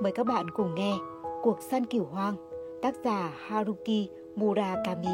Mời các bạn cùng nghe Cuộc săn cừu hoang, tác giả Haruki Murakami.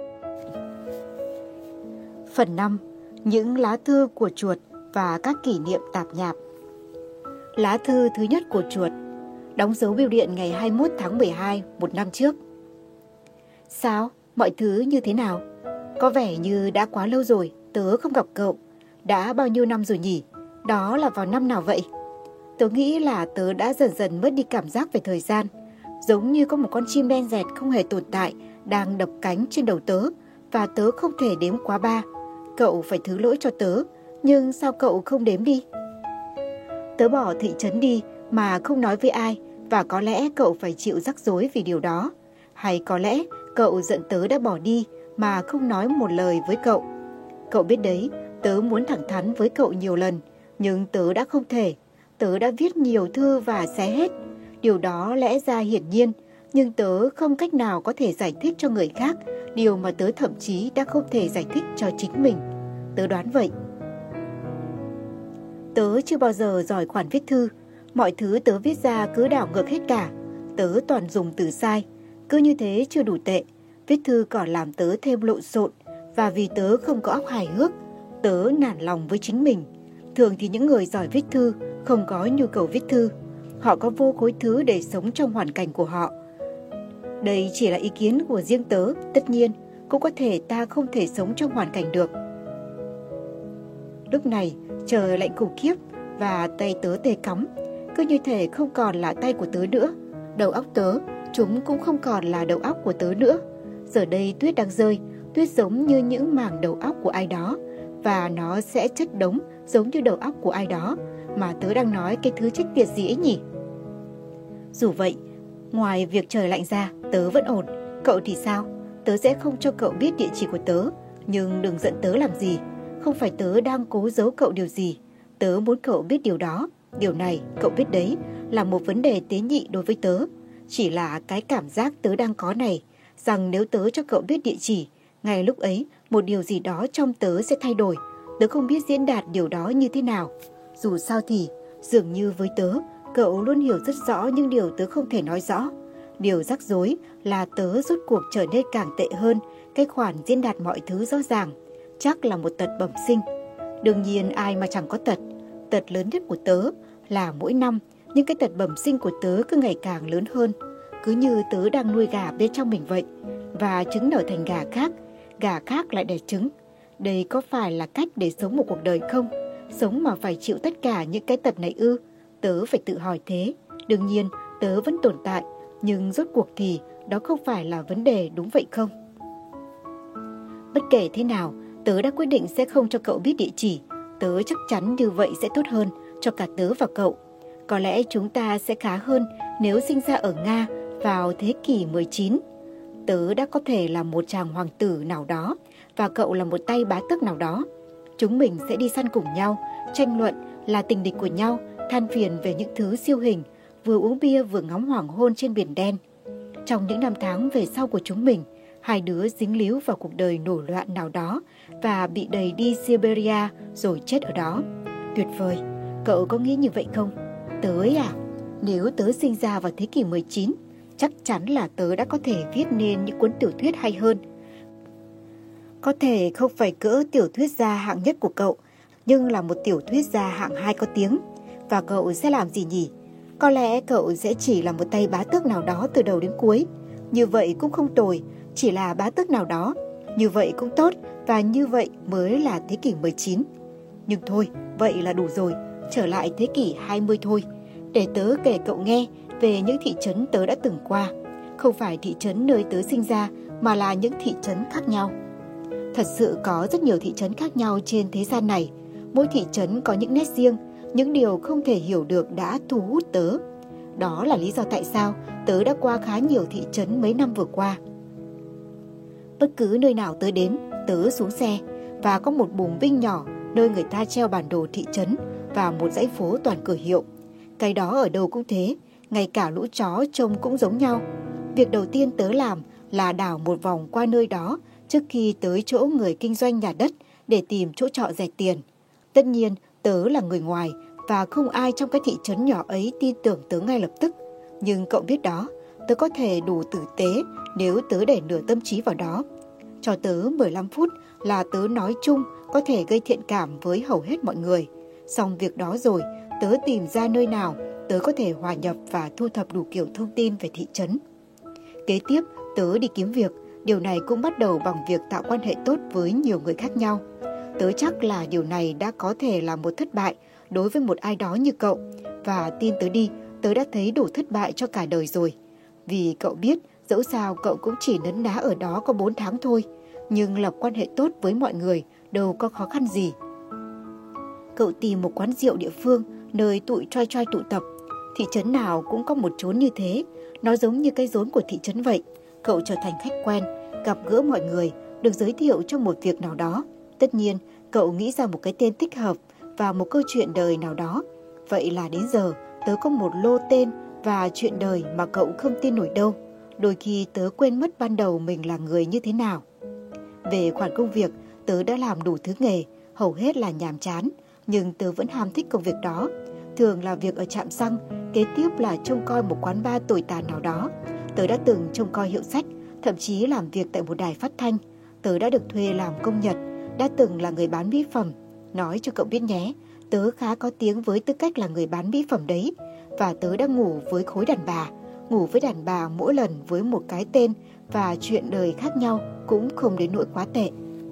Phần 5. Những lá thư của chuột và các kỷ niệm tạp nhạp. Lá thư thứ nhất của chuột, đóng dấu bưu điện ngày 21 tháng 12 một năm trước. Sao? Mọi thứ như thế nào? Có vẻ như đã quá lâu rồi tớ không gặp cậu. Đã bao nhiêu năm rồi nhỉ? Đó là vào năm nào vậy? Tớ nghĩ là tớ đã dần dần mất đi cảm giác về thời gian. Giống như có một con chim đen dẹt không hề tồn tại đang đập cánh trên đầu tớ, và tớ không thể đếm quá 3. Cậu phải thứ lỗi cho tớ, nhưng sao cậu không đếm đi? Tớ bỏ thị trấn đi mà không nói với ai, và có lẽ cậu phải chịu rắc rối vì điều đó. Hay có lẽ cậu giận tớ đã bỏ đi mà không nói một lời với cậu. Cậu biết đấy, tớ muốn thẳng thắn với cậu nhiều lần, nhưng tớ đã không thể. Tớ đã viết nhiều thư và xé hết. Điều đó lẽ ra hiển nhiên, nhưng tớ không cách nào có thể giải thích cho người khác điều mà tớ thậm chí đã không thể giải thích cho chính mình. Tớ đoán vậy. Tớ chưa bao giờ giỏi khoản viết thư. Mọi thứ tớ viết ra cứ đảo ngược hết cả. Tớ toàn dùng từ sai. Cứ như thế chưa đủ tệ. Viết thư còn làm tớ thêm lộn xộn. Và vì tớ không có óc hài hước, tớ nản lòng với chính mình. Thường thì những người giỏi viết thư không có nhu cầu viết thư. Họ có vô khối thứ để sống trong hoàn cảnh của họ. Đây chỉ là ý kiến của riêng tớ. Tất nhiên, cũng có thể ta không thể sống trong hoàn cảnh được. Lúc này, trời lạnh khủng khiếp và tay tớ tê cóng. Cứ như thể không còn là tay của tớ nữa. Đầu óc tớ, chúng cũng không còn là đầu óc của tớ nữa. Giờ đây tuyết đang rơi, tuyết giống như những mảng đầu óc của ai đó. Và nó sẽ chất đống giống như đầu óc của ai đó. Mà tớ đang nói cái thứ trách tiệt gì ấy nhỉ? Dù vậy, ngoài việc trời lạnh ra, tớ vẫn ổn. Cậu thì sao? Tớ sẽ không cho cậu biết địa chỉ của tớ. Nhưng đừng giận tớ làm gì. Không phải tớ đang cố giấu cậu điều gì. Tớ muốn cậu biết điều đó. Điều này, cậu biết đấy, là một vấn đề tế nhị đối với tớ. Chỉ là cái cảm giác tớ đang có này, rằng nếu tớ cho cậu biết địa chỉ, ngay lúc ấy, một điều gì đó trong tớ sẽ thay đổi. Tớ không biết diễn đạt điều đó như thế nào. Dù sao thì, dường như với tớ, cậu luôn hiểu rất rõ những điều tớ không thể nói rõ. Điều rắc rối là tớ rốt cuộc trở nên càng tệ hơn cái khoản diễn đạt mọi thứ rõ ràng. Chắc là một tật bẩm sinh. Đương nhiên ai mà chẳng có tật. Tật lớn nhất của tớ là mỗi năm những cái tật bẩm sinh của tớ cứ ngày càng lớn hơn. Cứ như tớ đang nuôi gà bên trong mình vậy. Và trứng nở thành gà khác lại đẻ trứng. Đây có phải là cách để sống một cuộc đời không? Sống mà phải chịu tất cả những cái tật này ư? Tớ phải tự hỏi thế. Đương nhiên tớ vẫn tồn tại, nhưng rốt cuộc thì đó không phải là vấn đề, đúng vậy không? Bất kể thế nào, tớ đã quyết định sẽ không cho cậu biết địa chỉ. Tớ chắc chắn như vậy sẽ tốt hơn cho cả tớ và cậu. Có lẽ chúng ta sẽ khá hơn nếu sinh ra ở Nga vào thế kỷ 19. Tớ đã có thể là một chàng hoàng tử nào đó và cậu là một tay bá tước nào đó. Chúng mình sẽ đi săn cùng nhau, tranh luận, là tình địch của nhau, than phiền về những thứ siêu hình, vừa uống bia vừa ngắm hoàng hôn trên biển đen. Trong những năm tháng về sau của chúng mình, hai đứa dính líu vào cuộc đời nổi loạn nào đó và bị đẩy đi Siberia rồi chết ở đó. Tuyệt vời, cậu có nghĩ như vậy không? Tớ ấy à, nếu tớ sinh ra vào thế kỷ 19, chắc chắn là tớ đã có thể viết nên những cuốn tiểu thuyết hay hơn. Có thể không phải cỡ tiểu thuyết gia hạng nhất của cậu, nhưng là một tiểu thuyết gia hạng 2 có tiếng. Và cậu sẽ làm gì nhỉ? Có lẽ cậu sẽ chỉ là một tay bá tước nào đó từ đầu đến cuối. Như vậy cũng không tồi, chỉ là bá tước nào đó. Như vậy cũng tốt, và như vậy mới là thế kỷ 19. Nhưng thôi, vậy là đủ rồi, trở lại thế kỷ 20 thôi. Để tớ kể cậu nghe về những thị trấn tớ đã từng qua. Không phải thị trấn nơi tớ sinh ra, mà là những thị trấn khác nhau. Thật sự có rất nhiều thị trấn khác nhau trên thế gian này. Mỗi thị trấn có những nét riêng, những điều không thể hiểu được đã thu hút tớ. Đó là lý do tại sao tớ đã qua khá nhiều thị trấn mấy năm vừa qua. Bất cứ nơi nào tớ đến, tớ xuống xe và có một bùng binh nhỏ nơi người ta treo bản đồ thị trấn và một dãy phố toàn cửa hiệu. Cái đó ở đâu cũng thế, ngay cả lũ chó trông cũng giống nhau. Việc đầu tiên tớ làm là đảo một vòng qua nơi đó trước khi tới chỗ người kinh doanh nhà đất để tìm chỗ trọ rẻ tiền. Tất nhiên, tớ là người ngoài và không ai trong cái thị trấn nhỏ ấy tin tưởng tớ ngay lập tức. Nhưng cậu biết đó, tớ có thể đủ tử tế nếu tớ để nửa tâm trí vào đó. Cho tớ 15 phút là tớ nói chung có thể gây thiện cảm với hầu hết mọi người. Xong việc đó rồi, tớ tìm ra nơi nào tớ có thể hòa nhập và thu thập đủ kiểu thông tin về thị trấn. Kế tiếp, tớ đi kiếm việc. Điều này cũng bắt đầu bằng việc tạo quan hệ tốt với nhiều người khác nhau. Tớ chắc là điều này đã có thể là một thất bại đối với một ai đó như cậu. Và tin tớ đi, tớ đã thấy đủ thất bại cho cả đời rồi. Vì cậu biết, dẫu sao cậu cũng chỉ nấn ná ở đó có 4 tháng thôi. Nhưng lập quan hệ tốt với mọi người đâu có khó khăn gì. Cậu tìm một quán rượu địa phương, nơi tụi trai trai tụ tập. Thị trấn nào cũng có một chốn như thế. Nó giống như cái rốn của thị trấn vậy. Cậu trở thành khách quen, gặp gỡ mọi người, được giới thiệu cho một việc nào đó. Tất nhiên, cậu nghĩ ra một cái tên thích hợp và một câu chuyện đời nào đó. Vậy là đến giờ, tớ có một lô tên và chuyện đời mà cậu không tin nổi đâu. Đôi khi tớ quên mất ban đầu mình là người như thế nào. Về khoản công việc, tớ đã làm đủ thứ nghề, hầu hết là nhàm chán. Nhưng tớ vẫn ham thích công việc đó. Thường là việc ở trạm xăng, kế tiếp là trông coi một quán bar tồi tàn nào đó. Tớ đã từng trông coi hiệu sách, thậm chí làm việc tại một đài phát thanh. Tớ đã được thuê làm công nhật, đã từng là người bán mỹ phẩm. Nói cho cậu biết nhé, tớ khá có tiếng với tư cách là người bán mỹ phẩm đấy. Và tớ đã ngủ với khối đàn bà. Ngủ với đàn bà mỗi lần với một cái tên và chuyện đời khác nhau cũng không đến nỗi quá tệ.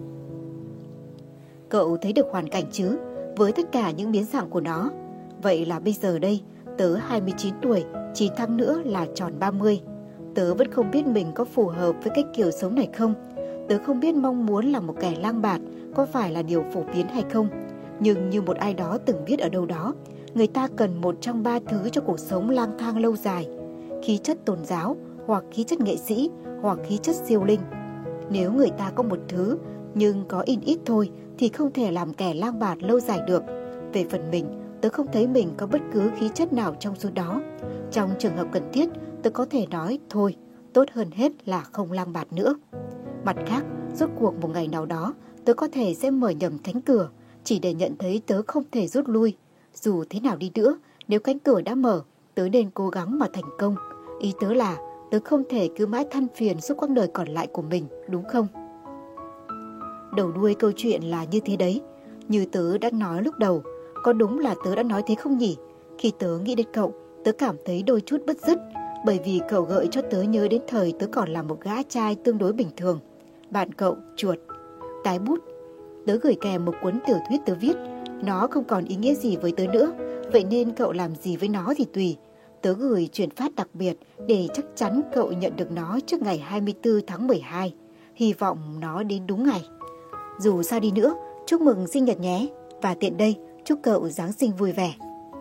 Cậu thấy được hoàn cảnh chứ, với tất cả những biến dạng của nó. Vậy là bây giờ đây, tớ 29 tuổi, 9 tháng nữa là tròn 30. Tớ vẫn không biết mình có phù hợp với cái kiểu sống này không. Tớ không biết mong muốn là một kẻ lang bạt có phải là điều phổ biến hay không. Nhưng như một ai đó từng viết ở đâu đó, người ta cần một trong 3 thứ cho cuộc sống lang thang lâu dài: khí chất tôn giáo, hoặc khí chất nghệ sĩ, hoặc khí chất siêu linh. Nếu người ta có một thứ nhưng có in ít thôi thì không thể làm kẻ lang bạt lâu dài được. Về phần mình, tớ không thấy mình có bất cứ khí chất nào trong số đó. Trong trường hợp cần thiết, tớ có thể nói thôi, tốt hơn hết là không lang bạt nữa. Mặt khác, rốt cuộc một ngày nào đó, tớ có thể sẽ mở nhầm cánh cửa, chỉ để nhận thấy tớ không thể rút lui. Dù thế nào đi nữa, nếu cánh cửa đã mở, tớ nên cố gắng mà thành công. Ý tớ là tớ không thể cứ mãi than phiền suốt quãng đời còn lại của mình, đúng không? Đầu đuôi câu chuyện là như thế đấy. Như tớ đã nói lúc đầu, có đúng là tớ đã nói thế không nhỉ? Khi tớ nghĩ đến cậu, tớ cảm thấy đôi chút bứt rứt, bởi vì cậu gợi cho tớ nhớ đến thời tớ còn là một gã trai tương đối bình thường. Bạn cậu, chuột. Tái bút. Tớ gửi kèm một cuốn tiểu thuyết tớ viết. Nó không còn ý nghĩa gì với tớ nữa, vậy nên cậu làm gì với nó thì tùy. Tớ gửi chuyển phát đặc biệt để chắc chắn cậu nhận được nó trước ngày 24 tháng 12. Hy vọng nó đến đúng ngày. Dù sao đi nữa, chúc mừng sinh nhật nhé. Và tiện đây, chúc cậu Giáng sinh vui vẻ.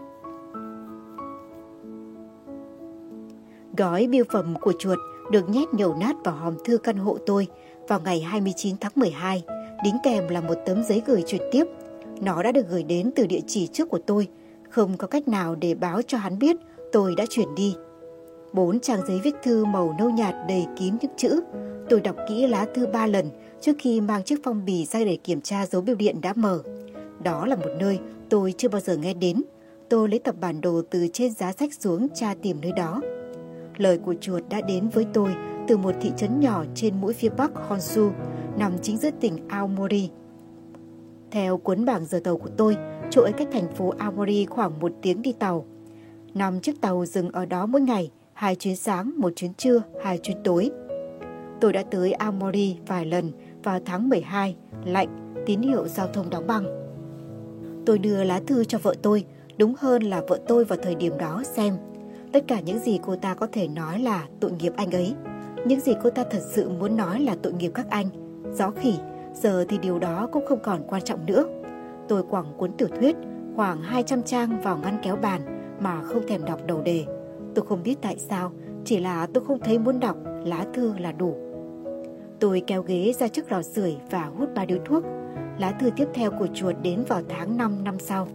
Gói bưu phẩm của chuột được nhét nhầu nát vào hòm thư căn hộ tôi vào ngày 29 tháng 12, đính kèm là một tấm giấy gửi chuyển tiếp. Nó đã được gửi đến từ địa chỉ trước của tôi, không có cách nào để báo cho hắn biết tôi đã chuyển đi. 4 trang giấy viết thư màu nâu nhạt đầy kín những chữ. Tôi đọc kỹ lá thư 3 lần trước khi mang chiếc phong bì ra để kiểm tra dấu bưu điện đã mở. Đó là một nơi tôi chưa bao giờ nghe đến. Tôi lấy tập bản đồ từ trên giá sách xuống tra tìm nơi đó. Lời của chuột đã đến với tôi từ một thị trấn nhỏ trên mũi phía bắc Honshu, nằm chính giữa tỉnh Aomori. Theo cuốn bảng giờ tàu của tôi, chỗ ấy cách thành phố Aomori khoảng 1 tiếng đi tàu. 5 chiếc tàu dừng ở đó mỗi ngày, 2 chuyến sáng, 1 chuyến trưa, 2 chuyến tối. Tôi đã tới Aomori vài lần vào tháng 12, lạnh, tín hiệu giao thông đóng băng. Tôi đưa lá thư cho vợ tôi, đúng hơn là vợ tôi vào thời điểm đó xem. Tất cả những gì cô ta có thể nói là tội nghiệp anh ấy. Những gì cô ta thật sự muốn nói là tội nghiệp các anh. Gió khỉ, giờ thì điều đó cũng không còn quan trọng nữa. Tôi quẳng cuốn tiểu thuyết khoảng 200 trang vào ngăn kéo bàn mà không thèm đọc đầu đề. Tôi không biết tại sao, chỉ là tôi không thấy muốn đọc, lá thư là đủ. Tôi kéo ghế ra trước lò sưởi và hút 3 điếu thuốc. Lá thư tiếp theo của chuột đến vào tháng 5 năm sau.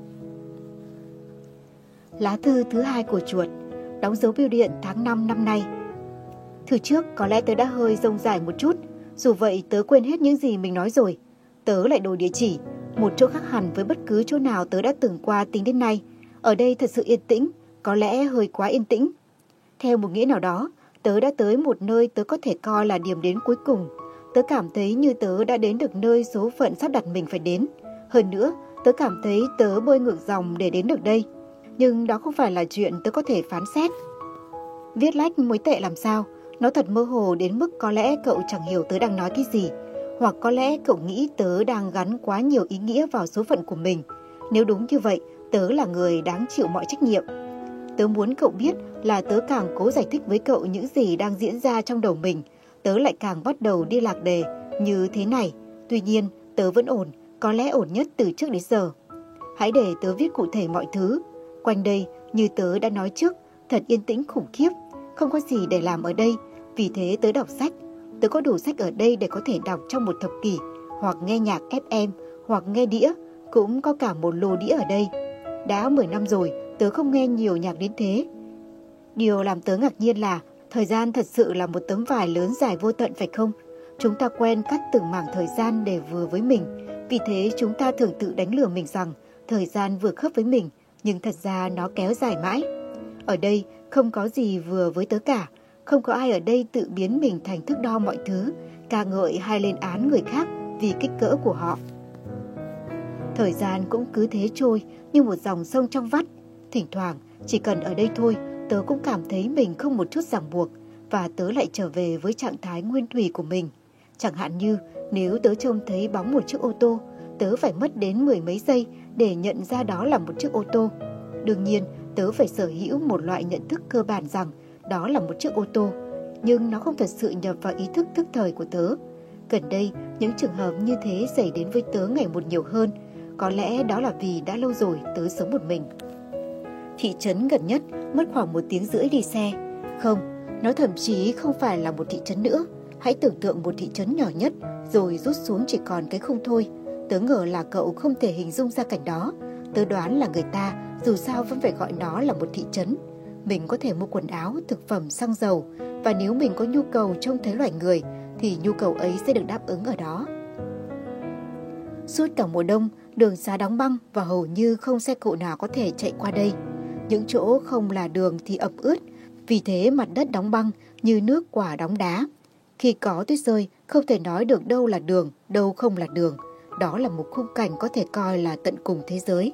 Lá thư thứ 2 của chuột, đóng dấu bưu điện tháng 5 năm nay. Thư trước có lẽ tớ đã hơi rông rải một chút, dù vậy tớ quên hết những gì mình nói rồi. Tớ lại đổi địa chỉ, một chỗ khác hẳn với bất cứ chỗ nào tớ đã từng qua tính đến nay. Ở đây thật sự yên tĩnh, có lẽ hơi quá yên tĩnh. Theo một nghĩa nào đó, tớ đã tới một nơi tớ có thể coi là điểm đến cuối cùng. Tớ cảm thấy như tớ đã đến được nơi số phận sắp đặt mình phải đến. Hơn nữa, tớ cảm thấy tớ bơi ngược dòng để đến được đây. Nhưng đó không phải là chuyện tớ có thể phán xét. Viết lách mới tệ làm sao? Nó thật mơ hồ đến mức có lẽ cậu chẳng hiểu tớ đang nói cái gì. Hoặc có lẽ cậu nghĩ tớ đang gắn quá nhiều ý nghĩa vào số phận của mình. Nếu đúng như vậy, tớ là người đáng chịu mọi trách nhiệm. Tớ muốn cậu biết là tớ càng cố giải thích với cậu những gì đang diễn ra trong đầu mình, tớ lại càng bắt đầu đi lạc đề như thế này. Tuy nhiên, tớ vẫn ổn, có lẽ ổn nhất từ trước đến giờ. Hãy để tớ viết cụ thể mọi thứ. Quanh đây, như tớ đã nói trước, thật yên tĩnh khủng khiếp, không có gì để làm ở đây, vì thế tớ đọc sách. Tớ có đủ sách ở đây để có thể đọc trong một thập kỷ, hoặc nghe nhạc FM, hoặc nghe đĩa, cũng có cả một lô đĩa ở đây. Đã 10 năm rồi, tớ không nghe nhiều nhạc đến thế. Điều làm tớ ngạc nhiên là thời gian thật sự là một tấm vải lớn dài vô tận phải không? Chúng ta quen cắt từng mảng thời gian để vừa với mình. Vì thế chúng ta thường tự đánh lừa mình rằng thời gian vừa khớp với mình, nhưng thật ra nó kéo dài mãi. Ở đây không có gì vừa với tớ cả. Không có ai ở đây tự biến mình thành thước đo mọi thứ, ca ngợi hay lên án người khác vì kích cỡ của họ. Thời gian cũng cứ thế trôi như một dòng sông trong vắt. Thỉnh thoảng, chỉ cần ở đây thôi, tớ cũng cảm thấy mình không một chút ràng buộc, và tớ lại trở về với trạng thái nguyên thủy của mình. Chẳng hạn như nếu tớ trông thấy bóng một chiếc ô tô, tớ phải mất đến 10 mấy giây để nhận ra đó là một chiếc ô tô. Đương nhiên, tớ phải sở hữu một loại nhận thức cơ bản rằng đó là một chiếc ô tô, nhưng nó không thật sự nhập vào ý thức thức thời của tớ. Gần đây, những trường hợp như thế xảy đến với tớ ngày một nhiều hơn. Có lẽ đó là vì đã lâu rồi tớ sống một mình. Thị trấn gần nhất mất khoảng 1 tiếng rưỡi đi xe. Không, nó thậm chí không phải là một thị trấn nữa. Hãy tưởng tượng một thị trấn nhỏ nhất rồi rút xuống chỉ còn cái khung thôi. Tớ ngờ là cậu không thể hình dung ra cảnh đó. Tớ đoán là người ta dù sao vẫn phải gọi nó là một thị trấn. Mình có thể mua quần áo, thực phẩm, xăng dầu, và nếu mình có nhu cầu trông thấy loài người thì nhu cầu ấy sẽ được đáp ứng ở đó. Suốt cả mùa đông, đường xá đóng băng và hầu như không xe cộ nào có thể chạy qua đây. Những chỗ không là đường thì ẩm ướt, vì thế mặt đất đóng băng như nước quả đóng đá. Khi có tuyết rơi, không thể nói được đâu là đường, đâu không là đường. Đó là một khung cảnh có thể coi là tận cùng thế giới.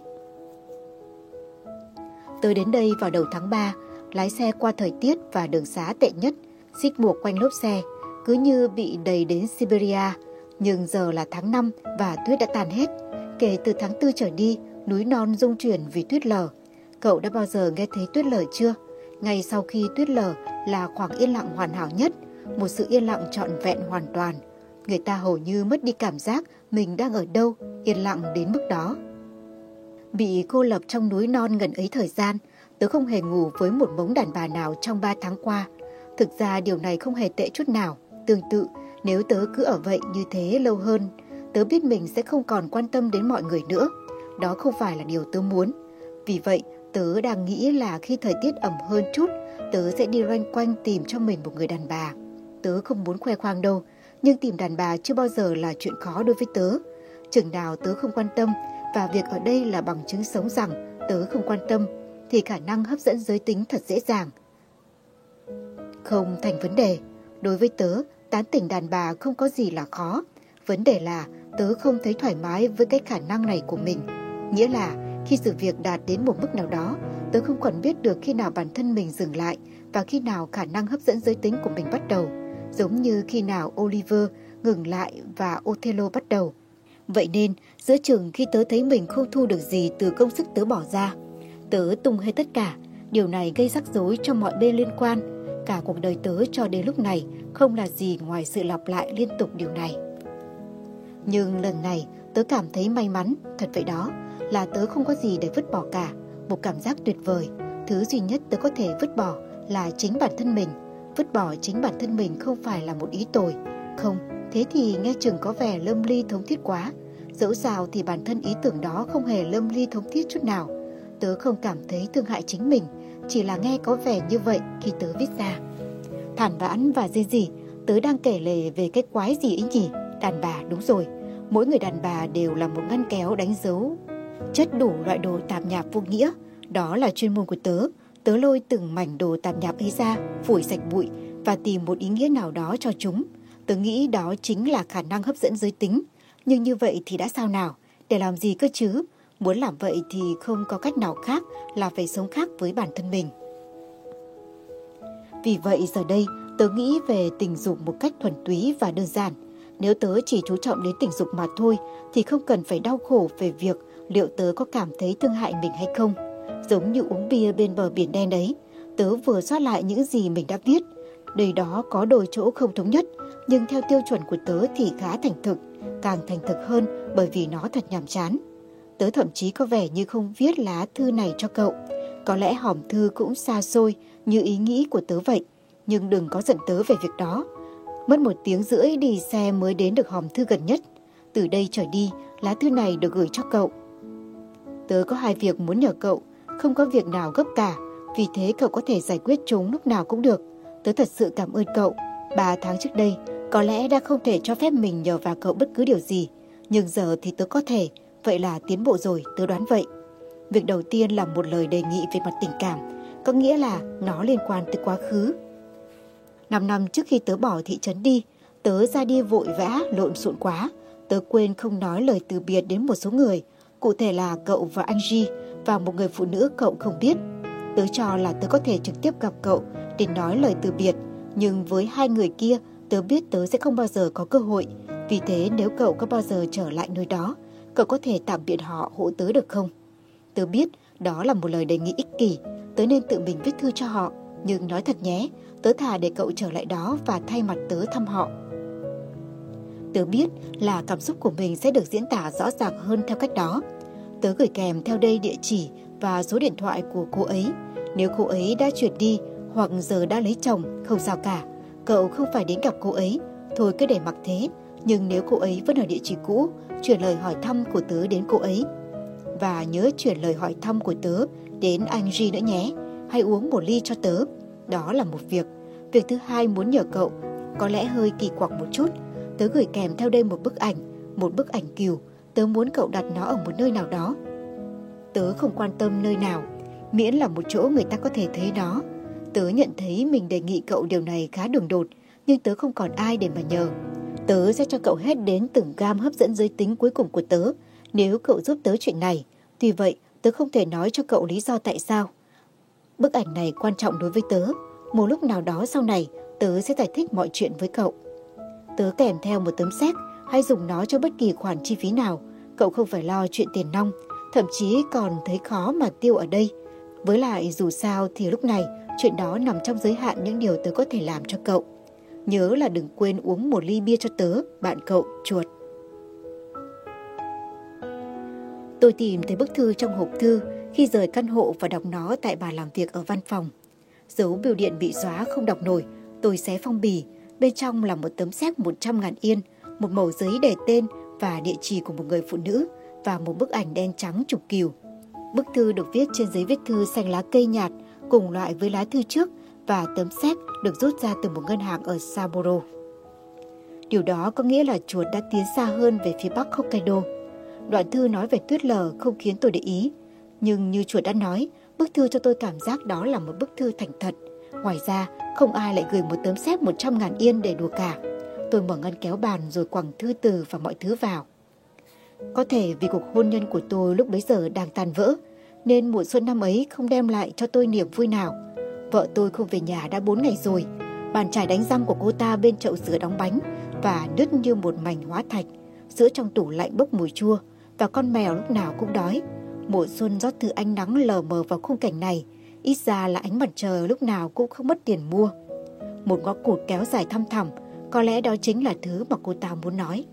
Tôi đến đây vào đầu tháng 3, lái xe qua thời tiết và đường xá tệ nhất, xích buộc quanh lốp xe, cứ như bị đẩy đến Siberia. Nhưng giờ là tháng 5 và tuyết đã tan hết. Kể từ tháng 4 trở đi, núi non rung chuyển vì tuyết lở. Cậu đã bao giờ nghe thấy tuyết lở chưa? Ngay sau khi tuyết lở là khoảng yên lặng hoàn hảo nhất, một sự yên lặng trọn vẹn hoàn toàn. Người ta hầu như mất đi cảm giác mình đang ở đâu, yên lặng đến mức đó. Bị cô lập trong núi non gần ấy thời gian, tớ không hề ngủ với một mống đàn bà nào trong 3 tháng qua. Thực ra điều này không hề tệ chút nào. Tương tự, nếu tớ cứ ở vậy như thế lâu hơn, tớ biết mình sẽ không còn quan tâm đến mọi người nữa. Đó không phải là điều tớ muốn. Vì vậy, tớ đang nghĩ là khi thời tiết ẩm hơn chút, tớ sẽ đi loanh quanh tìm cho mình một người đàn bà. Tớ không muốn khoe khoang đâu, nhưng tìm đàn bà chưa bao giờ là chuyện khó đối với tớ. Chừng nào tớ không quan tâm, và việc ở đây là bằng chứng sống rằng tớ không quan tâm, thì khả năng hấp dẫn giới tính thật dễ dàng. Không thành vấn đề. Đối với tớ, tán tỉnh đàn bà không có gì là khó. Vấn đề là tớ không thấy thoải mái với cái khả năng này của mình. Nghĩa là khi sự việc đạt đến một mức nào đó, tớ không còn biết được khi nào bản thân mình dừng lại và khi nào khả năng hấp dẫn giới tính của mình bắt đầu. Giống như khi nào Oliver ngừng lại và Othello bắt đầu. Vậy nên, giữa chừng khi tớ thấy mình không thu được gì từ công sức tớ bỏ ra, tớ tung hết tất cả. Điều này gây rắc rối cho mọi bên liên quan. Cả cuộc đời tớ cho đến lúc này không là gì ngoài sự lặp lại liên tục điều này. Nhưng lần này tớ cảm thấy may mắn, thật vậy đó, là tớ không có gì để vứt bỏ cả. Một cảm giác tuyệt vời. Thứ duy nhất tớ có thể vứt bỏ là chính bản thân mình. Vứt bỏ chính bản thân mình không phải là một ý tồi. Không, thế thì nghe chừng có vẻ lâm ly thống thiết quá. Dẫu sao thì bản thân ý tưởng đó không hề lâm ly thống thiết chút nào. Tớ không cảm thấy thương hại chính mình, chỉ là nghe có vẻ như vậy khi tớ viết ra. Thản vãn và riêng gì, tớ đang kể lể về cái quái gì ấy nhỉ? Đàn bà, đúng rồi. Mỗi người đàn bà đều là một ngăn kéo đánh dấu chất đủ loại đồ tạp nhạp vô nghĩa. Đó là chuyên môn của tớ. Tớ lôi từng mảnh đồ tạp nhạp ấy ra, phủi sạch bụi và tìm một ý nghĩa nào đó cho chúng. Tớ nghĩ đó chính là khả năng hấp dẫn giới tính. Nhưng như vậy thì đã sao nào? Để làm gì cơ chứ? Muốn làm vậy thì không có cách nào khác là phải sống khác với bản thân mình. Vì vậy giờ đây, tớ nghĩ về tình dục một cách thuần túy và đơn giản. Nếu tớ chỉ chú trọng đến tình dục mà thôi thì không cần phải đau khổ về việc liệu tớ có cảm thấy thương hại mình hay không. Giống như uống bia bên bờ biển đen đấy, tớ vừa soát lại những gì mình đã viết. Đây đó có đôi chỗ không thống nhất, nhưng theo tiêu chuẩn của tớ thì khá thành thực, càng thành thực hơn bởi vì nó thật nhàm chán. Tớ thậm chí có vẻ như không viết lá thư này cho cậu. Có lẽ hòm thư cũng xa xôi như ý nghĩ của tớ vậy, nhưng đừng có giận tớ về việc đó. Mất 1 tiếng rưỡi đi xe mới đến được hòm thư gần nhất. Từ đây trở đi, lá thư này được gửi cho cậu. Tớ có 2 việc muốn nhờ cậu, không có việc nào gấp cả, vì thế cậu có thể giải quyết chúng lúc nào cũng được. Tớ thật sự cảm ơn cậu. 3 tháng trước đây, có lẽ đã không thể cho phép mình nhờ vào cậu bất cứ điều gì, nhưng giờ thì tớ có thể, vậy là tiến bộ rồi, tớ đoán vậy. Việc đầu tiên là một lời đề nghị về mặt tình cảm, có nghĩa là nó liên quan tới quá khứ. 5 năm trước khi tớ bỏ thị trấn đi, tớ ra đi vội vã, lộn xộn quá. Tớ quên không nói lời từ biệt đến một số người, cụ thể là cậu và Angie và một người phụ nữ cậu không biết. Tớ cho là tớ có thể trực tiếp gặp cậu để nói lời từ biệt, nhưng với 2 người kia, tớ biết tớ sẽ không bao giờ có cơ hội. Vì thế nếu cậu có bao giờ trở lại nơi đó, cậu có thể tạm biệt họ hộ tớ được không? Tớ biết đó là một lời đề nghị ích kỷ, tớ nên tự mình viết thư cho họ, nhưng nói thật nhé, tớ thà để cậu trở lại đó và thay mặt tớ thăm họ. Tớ biết là cảm xúc của mình sẽ được diễn tả rõ ràng hơn theo cách đó. Tớ gửi kèm theo đây địa chỉ và số điện thoại của cô ấy. Nếu cô ấy đã chuyển đi hoặc giờ đã lấy chồng, không sao cả. Cậu không phải đến gặp cô ấy, thôi cứ để mặc thế. Nhưng nếu cô ấy vẫn ở địa chỉ cũ, chuyển lời hỏi thăm của tớ đến cô ấy. Và nhớ chuyển lời hỏi thăm của tớ đến Angie nữa nhé. Hãy uống 1 ly cho tớ. Đó là một việc. Việc thứ hai muốn nhờ cậu, có lẽ hơi kỳ quặc một chút. Tớ gửi kèm theo đây một bức ảnh cừu. Tớ muốn cậu đặt nó ở một nơi nào đó. Tớ không quan tâm nơi nào, miễn là một chỗ người ta có thể thấy nó. Tớ nhận thấy mình đề nghị cậu điều này khá đường đột, nhưng tớ không còn ai để mà nhờ. Tớ sẽ cho cậu hết đến từng gam hấp dẫn giới tính cuối cùng của tớ, nếu cậu giúp tớ chuyện này. Tuy vậy, tớ không thể nói cho cậu lý do tại sao. Bức ảnh này quan trọng đối với tớ. Một lúc nào đó sau này, tớ sẽ giải thích mọi chuyện với cậu. Tớ kèm theo một tấm séc, hãy dùng nó cho bất kỳ khoản chi phí nào. Cậu không phải lo chuyện tiền nong, thậm chí còn thấy khó mà tiêu ở đây. Với lại dù sao thì lúc này, chuyện đó nằm trong giới hạn những điều tớ có thể làm cho cậu. Nhớ là đừng quên uống 1 ly bia cho tớ, bạn cậu, Chuột. Tôi tìm thấy bức thư trong hộp thư khi rời căn hộ và đọc nó tại bàn làm việc ở văn phòng. Dấu bưu điện bị xóa không đọc nổi, tôi xé phong bì. Bên trong là một tấm séc 100.000 yên, một mẩu giấy để tên và địa chỉ của một người phụ nữ và một bức ảnh đen trắng chụp cừu. Bức thư được viết trên giấy viết thư xanh lá cây nhạt, cùng loại với lá thư trước, và tấm séc được rút ra từ một ngân hàng ở Sapporo. Điều đó có nghĩa là Chuột đã tiến xa hơn về phía bắc Hokkaido. Đoạn thư nói về tuyết lở không khiến tôi để ý, nhưng như Chuột đã nói, bức thư cho tôi cảm giác đó là một bức thư thành thật. Ngoài ra, không ai lại gửi một tấm séc 100.000 yên để đùa cả. Tôi mở ngăn kéo bàn rồi quẳng thư từ và mọi thứ vào. Có thể vì cuộc hôn nhân của tôi lúc bấy giờ đang tan vỡ, nên mùa xuân năm ấy không đem lại cho tôi niềm vui nào. Vợ tôi không về nhà đã 4 ngày rồi. Bàn chải đánh răng của cô ta bên chậu sữa đóng bánh và đứt như một mảnh hóa thạch. Sữa trong tủ lạnh bốc mùi chua, và con mèo lúc nào cũng đói. Mùa xuân rót thứ ánh nắng lờ mờ vào khung cảnh này, ít ra là ánh mặt trời lúc nào cũng không mất tiền mua. Một ngõ cụt kéo dài thăm thẳm, có lẽ đó chính là thứ mà cô ta muốn nói.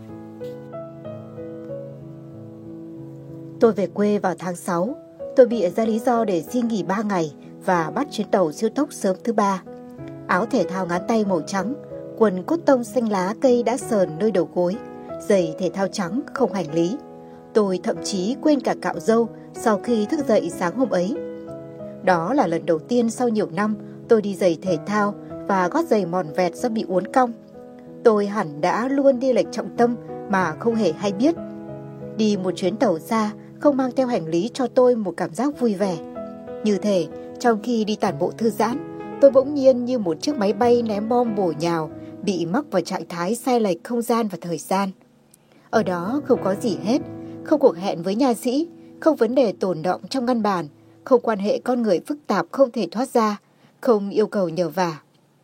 Tôi về quê vào tháng 6. Tôi bịa ra lý do để xin nghỉ 3 ngày và bắt chuyến tàu siêu tốc sớm thứ 3. Áo thể thao ngắn tay màu trắng, quần cốt tông xanh lá cây đã sờn nơi đầu gối, giày thể thao trắng không hành lý. Tôi thậm chí quên cả cạo râu sau khi thức dậy sáng hôm ấy. Đó là lần đầu tiên sau nhiều năm tôi đi giày thể thao và gót giày mòn vẹt do bị uốn cong. Tôi hẳn đã luôn đi lệch trọng tâm mà không hề hay biết. Đi một chuyến tàu xa không mang theo hành lý cho tôi một cảm giác vui vẻ. Như thể Trong khi đi tản bộ thư giãn, tôi bỗng nhiên như một chiếc máy bay ném bom bổ nhào, bị mắc vào trạng thái sai lệch không gian và thời gian. Ở đó không có gì hết, không cuộc hẹn với nha sĩ, không vấn đề tồn đọng trong ngăn bàn, không quan hệ con người phức tạp không thể thoát ra, không yêu cầu nhờ vả.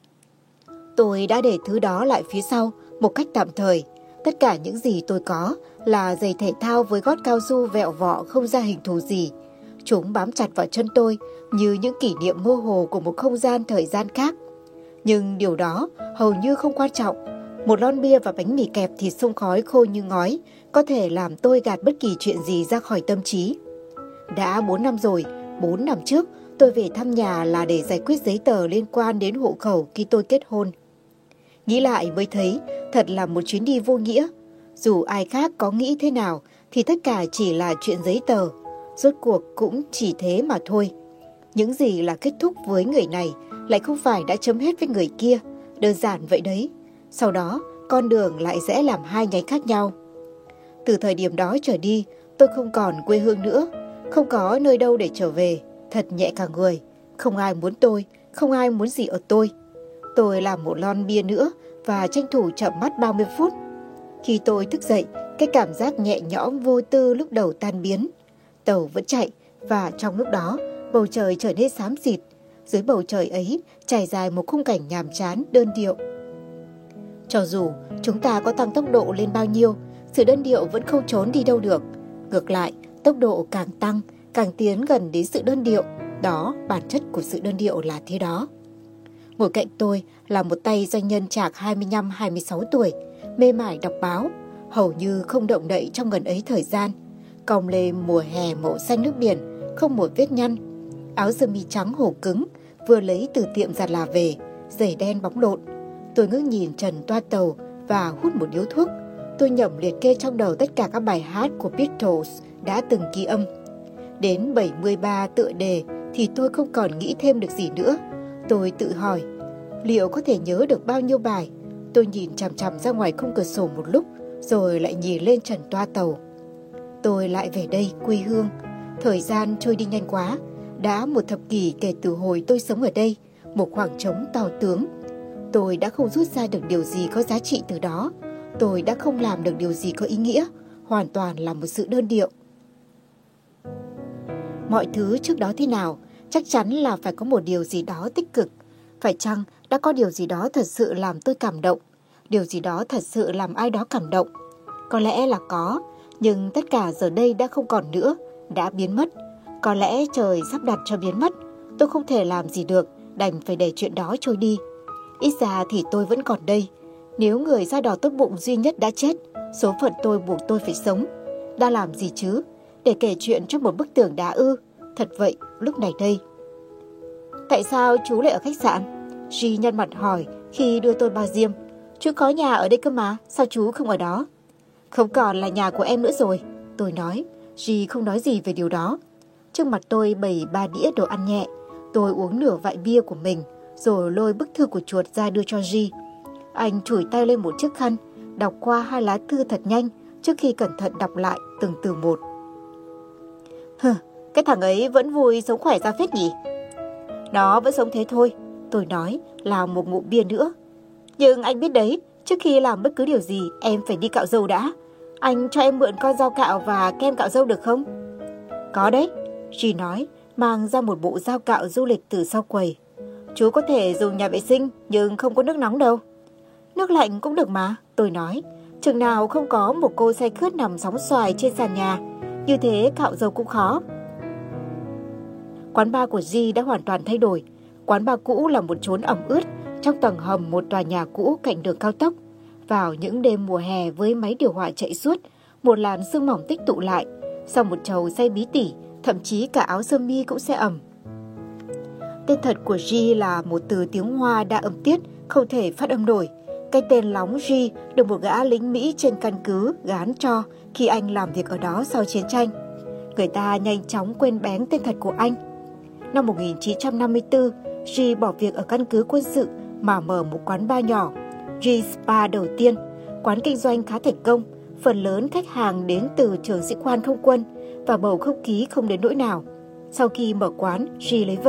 Tôi đã để thứ đó lại phía sau một cách tạm thời. Tất cả những gì tôi có là giày thể thao với gót cao su vẹo vọ không ra hình thù gì. Chúng bám chặt vào chân tôi như những kỷ niệm mơ hồ của một không gian thời gian khác. Nhưng điều đó hầu như không quan trọng. Một lon bia và bánh mì kẹp thịt xông khói khô như ngói có thể làm tôi gạt bất kỳ chuyện gì ra khỏi tâm trí. Đã 4 năm rồi, 4 năm trước tôi về thăm nhà là để giải quyết giấy tờ liên quan đến hộ khẩu khi tôi kết hôn. Nghĩ lại mới thấy thật là một chuyến đi vô nghĩa. Dù ai khác có nghĩ thế nào thì tất cả chỉ là chuyện giấy tờ. Rốt cuộc cũng chỉ thế mà thôi. Những gì là kết thúc với người này lại không phải đã chấm hết với người kia. Đơn giản vậy đấy. Sau đó con đường lại rẽ làm hai nhánh khác nhau. Từ thời điểm đó trở đi tôi không còn quê hương nữa. Không có nơi đâu để trở về. Thật nhẹ cả người. Không ai muốn tôi. Không ai muốn gì ở tôi. Tôi làm một lon bia nữa và tranh thủ chợp mắt 30 phút. Khi tôi thức dậy, cái cảm giác nhẹ nhõm vô tư lúc đầu tan biến. Tàu vẫn chạy và trong lúc đó bầu trời trở nên xám xịt. Dưới bầu trời ấy trải dài một khung cảnh nhàm chán đơn điệu. Cho dù chúng ta có tăng tốc độ lên bao nhiêu, sự đơn điệu vẫn không trốn đi đâu được. Ngược lại, tốc độ càng tăng, càng tiến gần đến sự đơn điệu. Đó, bản chất của sự đơn điệu là thế đó. Ngồi cạnh tôi là một tay doanh nhân chạc 25-26 tuổi, mê mải đọc báo, hầu như không động đậy trong gần ấy thời gian. Còng lê mùa hè màu xanh nước biển, không một vết nhăn. Áo sơ mi trắng hổ cứng, vừa lấy từ tiệm giặt là về, giày đen bóng lộn. Tôi ngước nhìn trần toa tàu và hút một điếu thuốc. Tôi nhẩm liệt kê trong đầu tất cả các bài hát của Beatles đã từng ghi âm. Đến 73 tựa đề thì tôi không còn nghĩ thêm được gì nữa. Tôi tự hỏi, liệu có thể nhớ được bao nhiêu bài? Tôi nhìn chằm chằm ra ngoài khung cửa sổ một lúc, rồi lại nhìn lên trần toa tàu. Tôi lại về đây, quê hương. Thời gian trôi đi nhanh quá. Đã một thập kỷ kể từ hồi tôi sống ở đây, một khoảng trống to tướng. Tôi đã không rút ra được điều gì có giá trị từ đó. Tôi đã không làm được điều gì có ý nghĩa. Hoàn toàn là một sự đơn điệu. Mọi thứ trước đó thế nào, chắc chắn là phải có một điều gì đó tích cực. Phải chăng đã có điều gì đó thật sự làm tôi cảm động? Điều gì đó thật sự làm ai đó cảm động? Có lẽ là có, nhưng tất cả giờ đây đã không còn nữa, đã biến mất. Có lẽ trời sắp đặt cho biến mất. Tôi không thể làm gì được, đành phải để chuyện đó trôi đi. Ít ra thì tôi vẫn còn đây. Nếu người da đỏ tốt bụng duy nhất đã chết, số phận tôi buộc tôi phải sống. Đã làm gì chứ? Để kể chuyện cho một bức tường đá ư? Thật vậy, lúc này đây. Tại sao chú lại ở khách sạn? G nhăn mặt hỏi khi đưa tôi bao diêm. Chú có nhà ở đây cơ mà, sao chú không ở đó? Không còn là nhà của em nữa rồi, tôi nói. G không nói gì về điều đó. Trước mặt tôi bày 3 đĩa đồ ăn nhẹ. Tôi uống nửa vại bia của mình, rồi lôi bức thư của chuột ra đưa cho G. Anh chùi tay lên một chiếc khăn, đọc qua 2 lá thư thật nhanh trước khi cẩn thận đọc lại từng từ một. Cái thằng ấy vẫn vui sống khỏe ra phết nhỉ? Nó vẫn sống thế thôi, tôi nói, làm một ngụm bia nữa. Nhưng anh biết đấy, trước khi làm bất cứ điều gì em phải đi cạo râu đã. Anh cho em mượn con dao cạo và kem cạo râu được không? Có đấy, G nói, mang ra một bộ dao cạo du lịch từ sau quầy. Chú có thể dùng nhà vệ sinh nhưng không có nước nóng đâu. Nước lạnh cũng được mà, tôi nói. Chừng nào không có một cô say khướt nằm sóng xoài trên sàn nhà, như thế cạo râu cũng khó. Quán bar của G đã hoàn toàn thay đổi. Quán bar cũ là một chốn ẩm ướt trong tầng hầm một tòa nhà cũ cạnh đường cao tốc. Vào những đêm mùa hè với máy điều hòa chạy suốt, một làn sương mỏng tích tụ lại. Sau một chầu say bí tỉ, thậm chí cả áo sơ mi cũng sẽ ẩm. Tên thật của G là một từ tiếng Hoa đa âm tiết, không thể phát âm nổi. Cái tên lóng G được một gã lính Mỹ trên căn cứ gán cho khi anh làm việc ở đó sau chiến tranh. Người ta nhanh chóng quên bén tên thật của anh. Năm 1954, G bỏ việc ở căn cứ quân sự mà mở một quán bar nhỏ, G Spa đầu tiên. Quán kinh doanh khá thành công, phần lớn khách hàng đến từ trường sĩ quan không quân và bầu không khí không đến nỗi nào. Sau khi mở quán, G lấy vợ.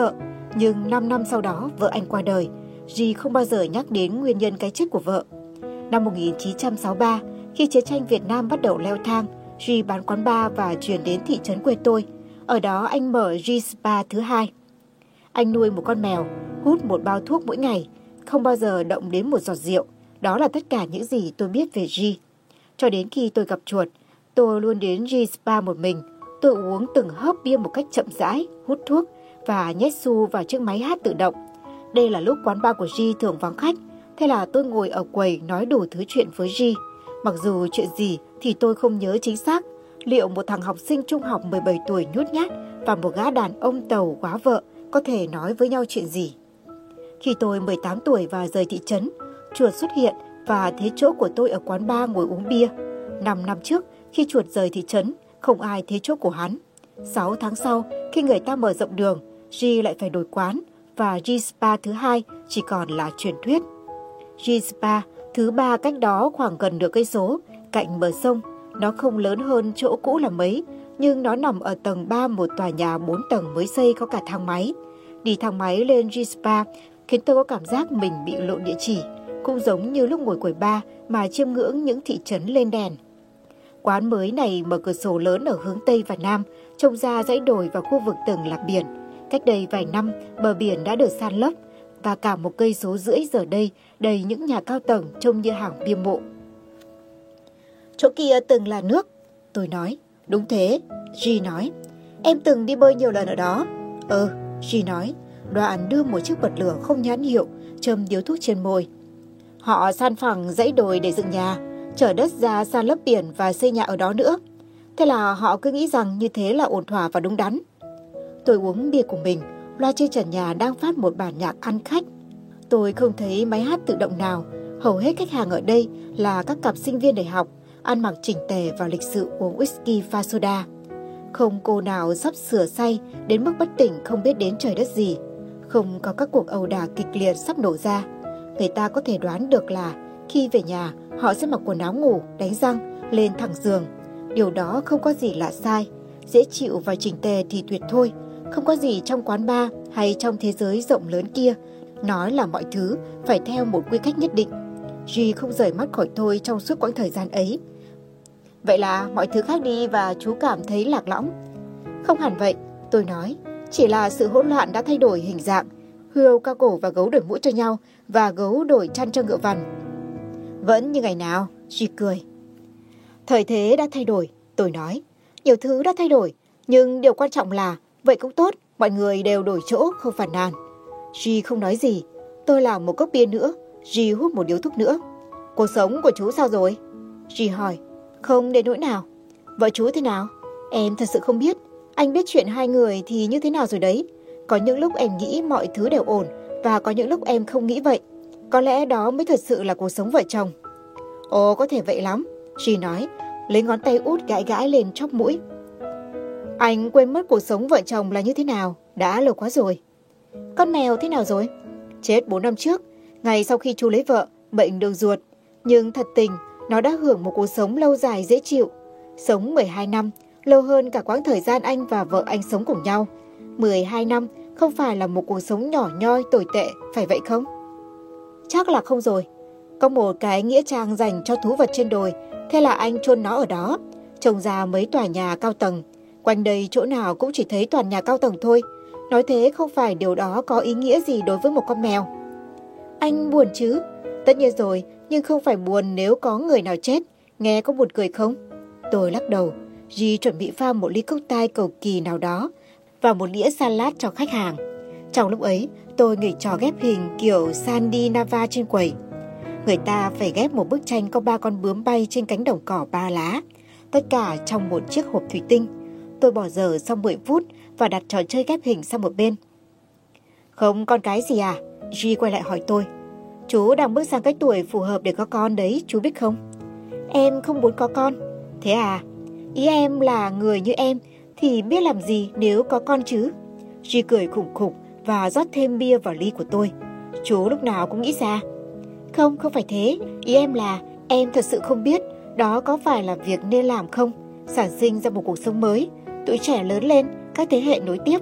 Nhưng 5 năm sau đó, vợ anh qua đời. G không bao giờ nhắc đến nguyên nhân cái chết của vợ. Năm 1963, khi chiến tranh Việt Nam bắt đầu leo thang, G bán quán bar và chuyển đến thị trấn quê tôi. Ở đó anh mở G Spa thứ hai. Anh nuôi một con mèo, hút một bao thuốc mỗi ngày, không bao giờ động đến một giọt rượu. Đó là tất cả những gì tôi biết về G. Cho đến khi tôi gặp chuột, tôi luôn đến G Spa một mình. Tôi uống từng hớp bia một cách chậm rãi, hút thuốc và nhét xu vào chiếc máy hát tự động. Đây là lúc quán bar của G thường vắng khách, thế là tôi ngồi ở quầy nói đủ thứ chuyện với G. Mặc dù chuyện gì thì tôi không nhớ chính xác. Liệu một thằng học sinh trung học 17 tuổi nhút nhát và một gã đàn ông tàu quá vợ có thể nói với nhau chuyện gì? Khi tôi 18 tuổi và rời thị trấn, chuột xuất hiện và thế chỗ của tôi ở quán bar ngồi uống bia. 5 năm trước, khi chuột rời thị trấn, không ai thế chỗ của hắn. 6 tháng sau, khi người ta mở rộng đường, G lại phải đổi quán và G Spa thứ hai chỉ còn là truyền thuyết. G Spa thứ ba cách đó khoảng gần nửa cây số, cạnh bờ sông. Nó không lớn hơn chỗ cũ là mấy, nhưng nó nằm ở tầng 3 một tòa nhà 4 tầng mới xây có cả thang máy. Đi thang máy lên G Spa khiến tôi có cảm giác mình bị lộ địa chỉ, cũng giống như lúc ngồi quầy bar mà chiêm ngưỡng những thị trấn lên đèn. Quán mới này mở cửa sổ lớn ở hướng Tây và Nam, trông ra dãy đồi và khu vực từng là biển. Cách đây vài năm, bờ biển đã được san lấp và cả 1,5 cây số giờ đây đầy những nhà cao tầng trông như hàng bia mộ. Chỗ kia từng là nước, tôi nói. Đúng thế, G nói. Em từng đi bơi nhiều lần ở đó. G nói. Đoạn đưa một chiếc bật lửa không nhãn hiệu, châm điếu thuốc trên môi. Họ san phẳng dãy đồi để dựng nhà, chở đất ra san lấp biển và xây nhà ở đó nữa. Thế là họ cứ nghĩ rằng như thế là ổn thỏa và đúng đắn. Tôi uống bia của mình, loa trên trần nhà đang phát một bản nhạc ăn khách. Tôi không thấy máy hát tự động nào. Hầu hết khách hàng ở đây là các cặp sinh viên đại học, ăn mặc chỉnh tề và lịch sự uống whisky pha soda. Không cô nào sắp sửa say đến mức bất tỉnh không biết đến trời đất gì. Không có các cuộc ẩu đả kịch liệt sắp nổ ra. Người ta có thể đoán được là khi về nhà họ sẽ mặc quần áo ngủ, đánh răng, lên thẳng giường. Điều đó không có gì là sai. Dễ chịu và chỉnh tề thì tuyệt thôi. Không có gì trong quán bar hay trong thế giới rộng lớn kia nói là mọi thứ phải theo một quy cách nhất định. G không rời mắt khỏi tôi trong suốt quãng thời gian ấy. Vậy là mọi thứ khác đi và chú cảm thấy lạc lõng. Không hẳn vậy, tôi nói. Chỉ là sự hỗn loạn đã thay đổi hình dạng. Hươu cao cổ và gấu đổi mũ cho nhau và gấu đổi chăn cho ngựa vằn. Vẫn như ngày nào, G cười. Thời thế đã thay đổi, tôi nói. Nhiều thứ đã thay đổi, nhưng điều quan trọng là vậy cũng tốt, mọi người đều đổi chỗ, không phàn nàn. G không nói gì. Tôi làm một cốc bia nữa. G hút một điếu thuốc nữa. Cuộc sống của chú sao rồi? G hỏi. Không đến nỗi nào. Vợ chú thế nào? Em thật sự không biết. Anh biết chuyện hai người thì như thế nào rồi đấy. Có những lúc em nghĩ mọi thứ đều ổn và có những lúc em không nghĩ vậy. Có lẽ đó mới thật sự là cuộc sống vợ chồng. Ồ, có thể vậy lắm, G nói, lấy ngón tay út gãi gãi lên chóp mũi. Anh quên mất cuộc sống vợ chồng là như thế nào, đã lâu quá rồi. Con mèo thế nào rồi? Chết 4 năm trước, ngày sau khi chú lấy vợ, bệnh đường ruột. Nhưng thật tình, nó đã hưởng một cuộc sống lâu dài dễ chịu. Sống 12 năm, lâu hơn cả quãng thời gian anh và vợ anh sống cùng nhau. 12 năm không phải là một cuộc sống nhỏ nhoi tồi tệ, phải vậy không? Chắc là không rồi. Có một cái nghĩa trang dành cho thú vật trên đồi, thế là anh chôn nó ở đó. Trồng ra mấy tòa nhà cao tầng. Quanh đây chỗ nào cũng chỉ thấy toàn nhà cao tầng thôi. Nói thế không phải điều đó có ý nghĩa gì đối với một con mèo. Anh buồn chứ? Tất nhiên rồi, nhưng không phải buồn nếu có người nào chết. Nghe có buồn cười không? Tôi lắc đầu. G chuẩn bị pha một ly cốc tai cầu kỳ nào đó và một đĩa salad cho khách hàng. Trong lúc ấy, tôi nghịch trò ghép hình kiểu Sandy Nava trên quầy. Người ta phải ghép một bức tranh có 3 con bướm bay trên cánh đồng cỏ 3 lá. Tất cả trong một chiếc hộp thủy tinh. Tôi bỏ dở sau 10 phút và đặt trò chơi ghép hình sang một bên. Không con cái gì à? G quay lại hỏi tôi. Chú đang bước sang cái tuổi phù hợp để có con đấy, chú biết không? Em không muốn có con. Thế à? Ý em là người như em thì biết làm gì nếu có con chứ? G cười khủng khục và rót thêm bia vào ly của tôi. Chú lúc nào cũng nghĩ xa. Không phải thế. Ý em là em thật sự không biết đó có phải là việc nên làm không? Sản sinh ra một cuộc sống mới, tụi trẻ lớn lên, các thế hệ nối tiếp.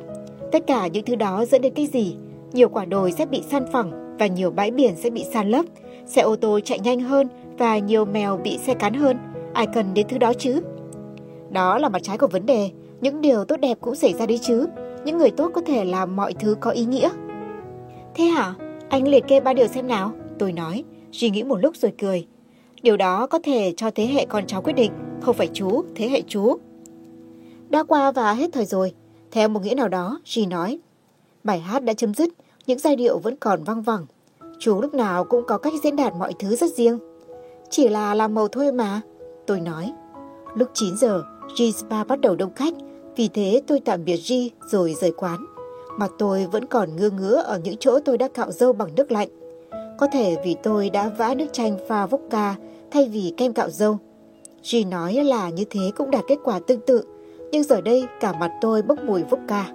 Tất cả những thứ đó dẫn đến cái gì? Nhiều quả đồi sẽ bị san phẳng và nhiều bãi biển sẽ bị san lấp, xe ô tô chạy nhanh hơn và nhiều mèo bị xe cắn hơn. Ai cần đến thứ đó chứ? Đó là mặt trái của vấn đề. Những điều tốt đẹp cũng xảy ra đấy chứ. Những người tốt có thể làm mọi thứ có ý nghĩa. Thế hả? Anh liệt kê 3 điều xem nào. Tôi nói, suy nghĩ một lúc rồi cười. Điều đó có thể cho thế hệ con cháu quyết định, không phải chú, thế hệ chú. Đã qua và hết thời rồi. Theo một nghĩa nào đó, G nói. Bài hát đã chấm dứt, những giai điệu vẫn còn văng vẳng. Chú lúc nào cũng có cách diễn đạt mọi thứ rất riêng. Chỉ là làm màu thôi mà, tôi nói. Lúc 9 giờ, G Spa bắt đầu đông khách, vì thế tôi tạm biệt G rồi rời quán. Mặt tôi vẫn còn ngứa ngứa ở những chỗ tôi đã cạo râu bằng nước lạnh. Có thể vì tôi đã vã nước chanh pha vodka thay vì kem cạo râu. G nói là như thế cũng đạt kết quả tương tự, nhưng giờ đây cả mặt tôi bốc mùi vodka.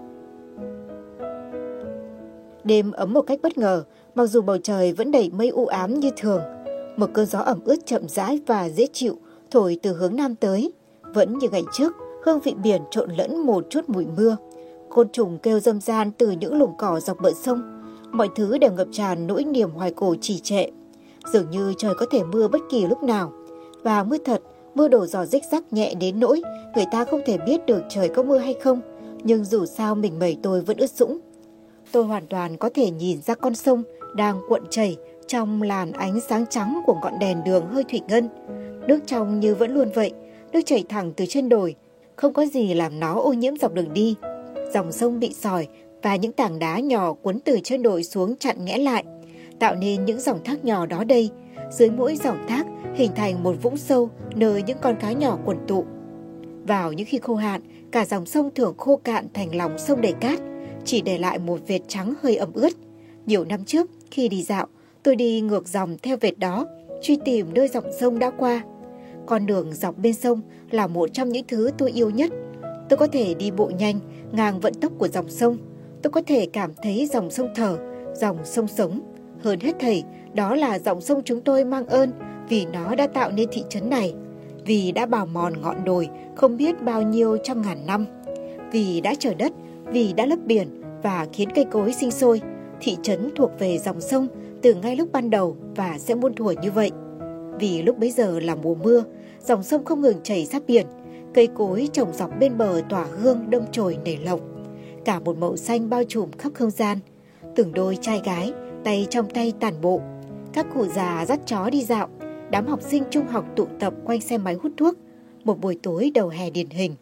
Đêm ấm một cách bất ngờ, mặc dù bầu trời vẫn đầy mây u ám như thường. Một cơn gió ẩm ướt chậm rãi và dễ chịu thổi từ hướng nam tới. Vẫn như ngày trước, hương vị biển trộn lẫn một chút mùi mưa. Côn trùng kêu râm ran từ những lùm cỏ dọc bờ sông. Mọi thứ đều ngập tràn nỗi niềm hoài cổ trì trệ. Dường như trời có thể mưa bất kỳ lúc nào. Và mưa thật, mưa đổ giò rích rắc nhẹ đến nỗi người ta không thể biết được trời có mưa hay không. Nhưng dù sao mình mẩy tôi vẫn ướt sũng. Tôi hoàn toàn có thể nhìn ra con sông đang cuộn chảy trong làn ánh sáng trắng của ngọn đèn đường hơi thủy ngân. Nước trong như vẫn luôn vậy, nước chảy thẳng từ trên đồi, không có gì làm nó ô nhiễm dọc đường đi. Dòng sông bị sỏi và những tảng đá nhỏ cuốn từ trên đồi xuống chặn nghẽn lại, tạo nên những dòng thác nhỏ đó đây. Dưới mỗi dòng thác hình thành một vũng sâu nơi những con cá nhỏ quần tụ. Vào những khi khô hạn, cả dòng sông thường khô cạn thành lòng sông đầy cát, chỉ để lại một vệt trắng hơi ẩm ướt. Nhiều năm trước, khi đi dạo, tôi đi ngược dòng theo vệt đó, truy tìm nơi dòng sông đã qua. Con đường dọc bên sông là một trong những thứ tôi yêu nhất. Tôi có thể đi bộ nhanh, ngang vận tốc của dòng sông. Tôi có thể cảm thấy dòng sông thở, dòng sông sống. Hơn hết thảy, đó là dòng sông chúng tôi mang ơn vì nó đã tạo nên thị trấn này. Vì đã bào mòn ngọn đồi không biết bao nhiêu trăm ngàn năm. Vì đã trở đất, vì đã lấp biển và khiến cây cối sinh sôi. Thị trấn thuộc về dòng sông từ ngay lúc ban đầu và sẽ muôn thuở như vậy. Vì lúc bấy giờ là mùa mưa, dòng sông không ngừng chảy sát biển. Cây cối trồng dọc bên bờ tỏa hương đâm chồi nảy lộc. Cả một màu xanh bao trùm khắp không gian. Từng đôi trai gái, tay trong tay tản bộ. Các cụ già dắt chó đi dạo. Đám học sinh trung học tụ tập quanh xe máy hút thuốc. Một buổi tối đầu hè điển hình.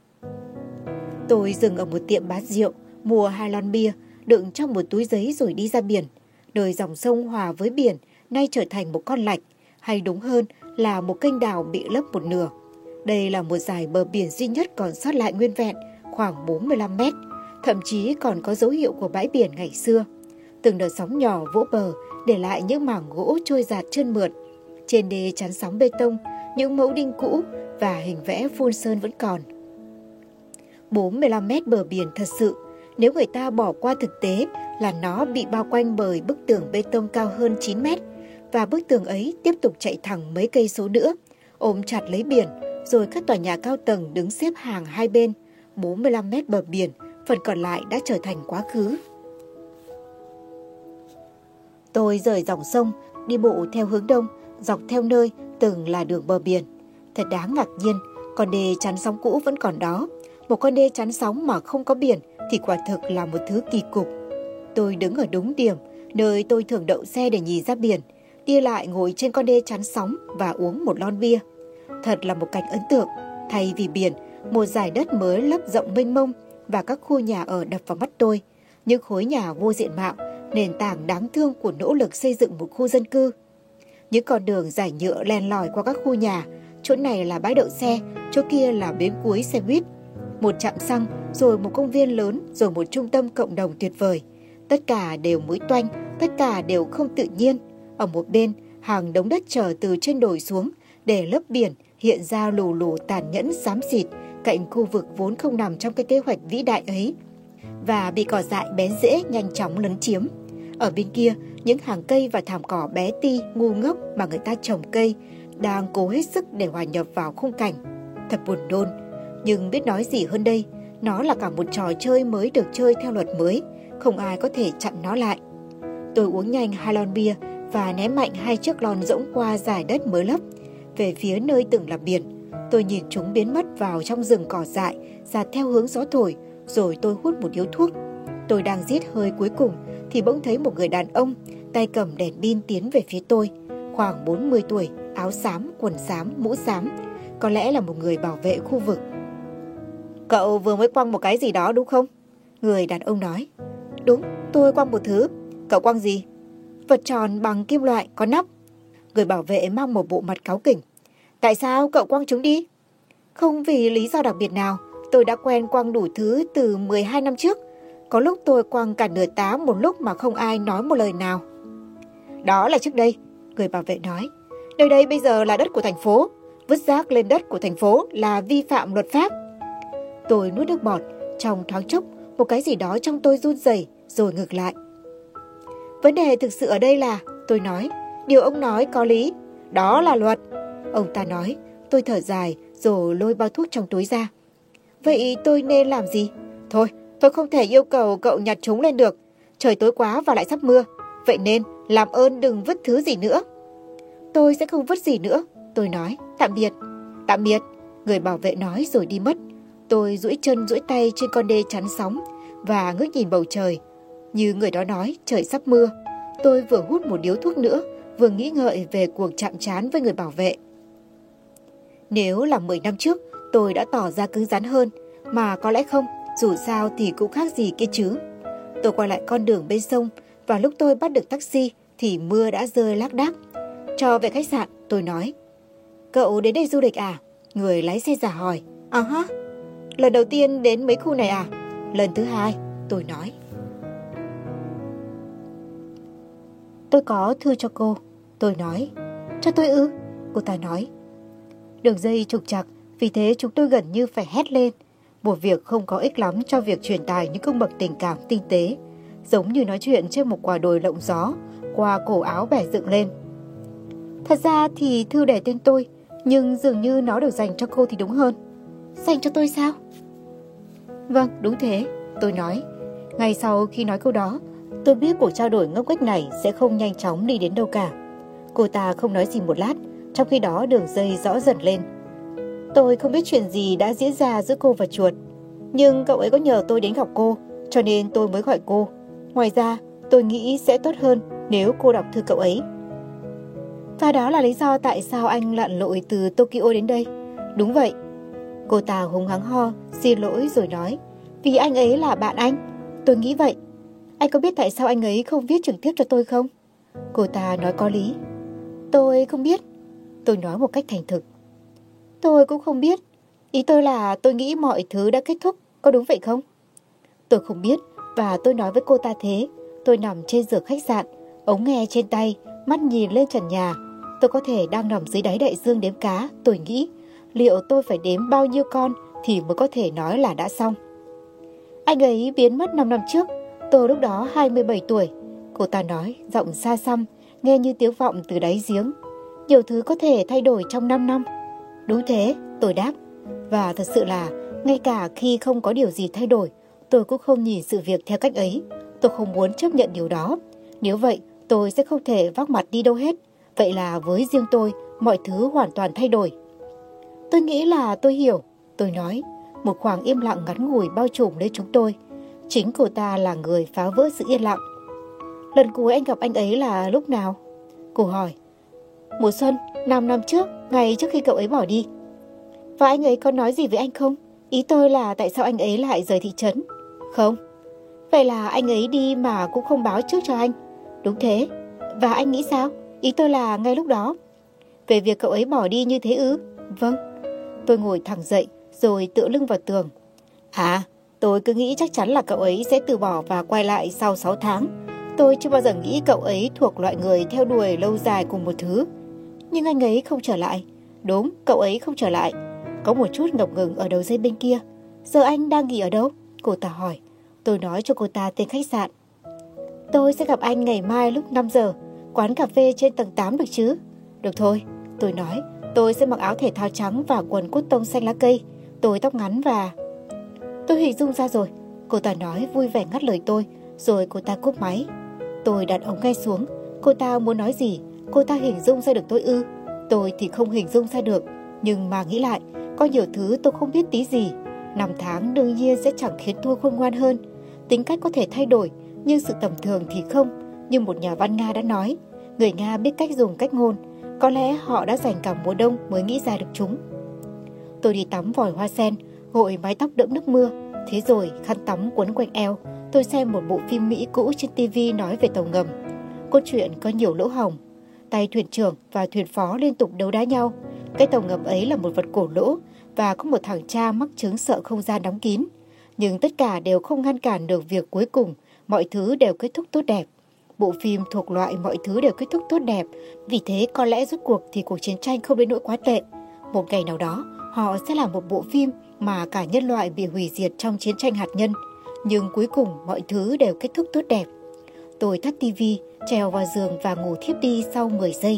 Tôi dừng ở một tiệm bán rượu, mua 2 lon bia, đựng trong một túi giấy rồi đi ra biển. Nơi dòng sông hòa với biển nay trở thành một con lạch, hay đúng hơn là một kênh đào bị lấp một nửa. Đây là một dải bờ biển duy nhất còn sót lại nguyên vẹn, khoảng 45 mét, thậm chí còn có dấu hiệu của bãi biển ngày xưa. Từng đợt sóng nhỏ vỗ bờ để lại những mảng gỗ trôi dạt trơn mượt. Trên đê chắn sóng bê tông, những mẫu đinh cũ và hình vẽ phun sơn vẫn còn. 45 mét bờ biển thật sự, nếu người ta bỏ qua thực tế là nó bị bao quanh bởi bức tường bê tông cao hơn 9 mét, và bức tường ấy tiếp tục chạy thẳng mấy cây số nữa, ôm chặt lấy biển, rồi các tòa nhà cao tầng đứng xếp hàng hai bên. 45 mét bờ biển, phần còn lại đã trở thành quá khứ. Tôi rời dòng sông, đi bộ theo hướng đông, dọc theo nơi từng là đường bờ biển. Thật đáng ngạc nhiên, con đê chắn sóng cũ vẫn còn đó. Một con đê chắn sóng mà không có biển thì quả thực là một thứ kỳ cục. Tôi đứng ở đúng điểm, nơi tôi thường đậu xe để nhìn ra biển, đi lại ngồi trên con đê chắn sóng và uống một lon bia. Thật là một cảnh ấn tượng. Thay vì biển, một dải đất mới lấp rộng mênh mông và các khu nhà ở đập vào mắt tôi. Những khối nhà vô diện mạo, nền tảng đáng thương của nỗ lực xây dựng một khu dân cư. Những con đường dải nhựa len lỏi qua các khu nhà, chỗ này là bãi đậu xe, chỗ kia là bến cuối xe buýt. Một trạm xăng, rồi một công viên lớn, rồi một trung tâm cộng đồng tuyệt vời. Tất cả đều mới toanh, tất cả đều không tự nhiên. Ở một bên, hàng đống đất trở từ trên đồi xuống, để lớp biển hiện ra lù lù tàn nhẫn xám xịt cạnh khu vực vốn không nằm trong cái kế hoạch vĩ đại ấy, và bị cỏ dại bén rễ nhanh chóng lấn chiếm. Ở bên kia, những hàng cây và thảm cỏ bé ti, ngu ngốc mà người ta trồng cây đang cố hết sức để hòa nhập vào khung cảnh. Thật buồn nôn, nhưng biết nói gì hơn đây. Nó là cả một trò chơi mới được chơi theo luật mới, không ai có thể chặn nó lại. Tôi uống nhanh 2 lon bia và ném mạnh 2 chiếc lon rỗng qua dải đất mới lấp, về phía nơi từng là biển. Tôi nhìn chúng biến mất vào trong rừng cỏ dại, dạt theo hướng gió thổi, rồi tôi hút một điếu thuốc. Tôi đang giết hơi cuối cùng thì bỗng thấy một người đàn ông, tay cầm đèn pin tiến về phía tôi, khoảng 40 tuổi, áo xám, quần xám, mũ xám, có lẽ là một người bảo vệ khu vực. Cậu vừa mới quăng một cái gì đó đúng không? Người đàn ông nói. Đúng, tôi quăng một thứ. Cậu quăng gì? Vật tròn bằng kim loại có nắp. Người bảo vệ mang một bộ mặt cáu kỉnh. Tại sao cậu quăng chúng đi? Không vì lý do đặc biệt nào, tôi đã quen quăng đủ thứ từ 12 năm trước. Có lúc tôi quăng cả nửa tá một lúc mà không ai nói một lời nào. Đó là trước đây, người bảo vệ nói. Nơi đây bây giờ là đất của thành phố. Vứt rác lên đất của thành phố là vi phạm luật pháp. Tôi nuốt nước bọt, trong thoáng chốc, một cái gì đó trong tôi run rẩy rồi ngược lại. Vấn đề thực sự ở đây là, tôi nói, điều ông nói có lý, đó là luật. Ông ta nói, tôi thở dài rồi lôi bao thuốc trong túi ra. Vậy tôi nên làm gì? Thôi, tôi không thể yêu cầu cậu nhặt chúng lên được. Trời tối quá và lại sắp mưa. Vậy nên, làm ơn đừng vứt thứ gì nữa. Tôi sẽ không vứt gì nữa. Tôi nói, tạm biệt. Tạm biệt, người bảo vệ nói rồi đi mất. Tôi duỗi chân duỗi tay trên con đê chắn sóng và ngước nhìn bầu trời. Như người đó nói, trời sắp mưa. Tôi vừa hút một điếu thuốc nữa, vừa nghĩ ngợi về cuộc chạm trán với người bảo vệ. Nếu là 10 năm trước, tôi đã tỏ ra cứng rắn hơn, mà có lẽ không, dù sao thì cũng khác gì kia chứ. Tôi quay lại con đường bên sông, và lúc tôi bắt được taxi thì mưa đã rơi lác đác. Cho về khách sạn, tôi nói. Cậu đến đây du lịch à? Người lái xe giả hỏi. Ha. Lần đầu tiên đến mấy khu này à? Lần thứ 2, tôi nói. Tôi có thư cho cô. Tôi nói. Cho tôi ư? Cô ta nói. Đường dây trục trặc, vì thế chúng tôi gần như phải hét lên. Một việc không có ích lắm cho việc truyền tải những cung bậc tình cảm tinh tế, giống như nói chuyện trên một quả đồi lộng gió, qua cổ áo bẻ dựng lên. Thật ra thì thư để tên tôi, nhưng dường như nó được dành cho cô thì đúng hơn. Dành cho tôi sao? Vâng, đúng thế, tôi nói. Ngay sau khi nói câu đó, tôi biết cuộc trao đổi ngốc nghếch này sẽ không nhanh chóng đi đến đâu cả. Cô ta không nói gì một lát, trong khi đó đường dây rõ dần lên. Tôi không biết chuyện gì đã diễn ra giữa cô và chuột, nhưng cậu ấy có nhờ tôi đến gặp cô, cho nên tôi mới gọi cô. Ngoài ra, tôi nghĩ sẽ tốt hơn nếu cô đọc thư cậu ấy. Và đó là lý do tại sao anh lặn lội từ Tokyo đến đây. Đúng vậy. Cô ta hùng hắng ho, xin lỗi rồi nói. Vì anh ấy là bạn anh. Tôi nghĩ vậy. Anh có biết tại sao anh ấy không viết trực tiếp cho tôi không? Cô ta nói có lý. Tôi không biết. Tôi nói một cách thành thực. Tôi cũng không biết. Ý tôi là tôi nghĩ mọi thứ đã kết thúc. Có đúng vậy không? Tôi không biết. Và tôi nói với cô ta thế. Tôi nằm trên giường khách sạn, ống nghe trên tay, mắt nhìn lên trần nhà. Tôi có thể đang nằm dưới đáy đại dương đếm cá. Tôi nghĩ liệu tôi phải đếm bao nhiêu con thì mới có thể nói là đã xong. Anh ấy biến mất 5 năm trước. Tôi lúc đó 27 tuổi. Cô ta nói, giọng xa xăm, nghe như tiếng vọng từ đáy giếng. Nhiều thứ có thể thay đổi trong 5 năm. Đúng thế, tôi đáp. Và thật sự là, ngay cả khi không có điều gì thay đổi, tôi cũng không nhìn sự việc theo cách ấy. Tôi không muốn chấp nhận điều đó. Nếu vậy, tôi sẽ không thể vác mặt đi đâu hết. Vậy là với riêng tôi, mọi thứ hoàn toàn thay đổi. Tôi nghĩ là tôi hiểu, tôi nói. Một khoảng im lặng ngắn ngủi bao trùm lấy chúng tôi. Chính cô ta là người phá vỡ sự yên lặng. Lần cuối anh gặp anh ấy là lúc nào? Cô hỏi. Mùa xuân, 5 năm trước, ngày trước khi cậu ấy bỏ đi. Và anh ấy có nói gì với anh không? Ý tôi là tại sao anh ấy lại rời thị trấn? Không. Vậy là anh ấy đi mà cũng không báo trước cho anh. Đúng thế. Và anh nghĩ sao? Ý tôi là ngay lúc đó. Về việc cậu ấy bỏ đi như thế ư? Vâng. Tôi ngồi thẳng dậy rồi tựa lưng vào tường. Tôi cứ nghĩ chắc chắn là cậu ấy sẽ từ bỏ và quay lại sau 6 tháng. Tôi chưa bao giờ nghĩ cậu ấy thuộc loại người theo đuổi lâu dài cùng một thứ. Nhưng anh ấy không trở lại. Đúng, cậu ấy không trở lại. Có một chút ngập ngừng ở đầu dây bên kia. Giờ anh đang nghỉ ở đâu? Cô ta hỏi. Tôi nói cho cô ta tên khách sạn. Tôi sẽ gặp anh ngày mai lúc 5 giờ. Quán cà phê trên tầng 8 được chứ? Được thôi, tôi nói. Tôi sẽ mặc áo thể thao trắng và quần cốt tông xanh lá cây. Tôi tóc ngắn và... Tôi hình dung ra rồi, cô ta nói vui vẻ ngắt lời tôi, rồi cô ta cúp máy. Tôi đặt ống nghe xuống. Cô ta muốn nói gì? Cô ta hình dung ra được tôi ư? Tôi thì không hình dung ra được. Nhưng mà nghĩ lại, có nhiều thứ tôi không biết tí gì. 5 tháng đương nhiên sẽ chẳng khiến tôi khôn ngoan hơn. Tính cách có thể thay đổi, nhưng sự tầm thường thì không. Như một nhà văn Nga đã nói, người Nga biết cách dùng cách ngôn. Có lẽ họ đã dành cả mùa đông mới nghĩ ra được chúng. Tôi đi tắm vòi hoa sen, gội mái tóc đẫm nước mưa. Thế rồi khăn tắm quấn quanh eo. Tôi xem một bộ phim Mỹ cũ trên TV nói về tàu ngầm. Câu chuyện có nhiều lỗ hổng. Tay thuyền trưởng và thuyền phó liên tục đấu đá nhau. Cái tàu ngầm ấy là một vật cổ lỗ và có một thằng cha mắc chứng sợ không gian đóng kín. Nhưng tất cả đều không ngăn cản được việc cuối cùng mọi thứ đều kết thúc tốt đẹp. Bộ phim thuộc loại mọi thứ đều kết thúc tốt đẹp. Vì thế có lẽ rốt cuộc thì cuộc chiến tranh không đến nỗi quá tệ. Một ngày nào đó họ sẽ làm một bộ phim mà cả nhân loại bị hủy diệt trong chiến tranh hạt nhân. Nhưng cuối cùng mọi thứ đều kết thúc tốt đẹp. Tôi tắt tivi, trèo vào giường và ngủ thiếp đi sau 10 giây.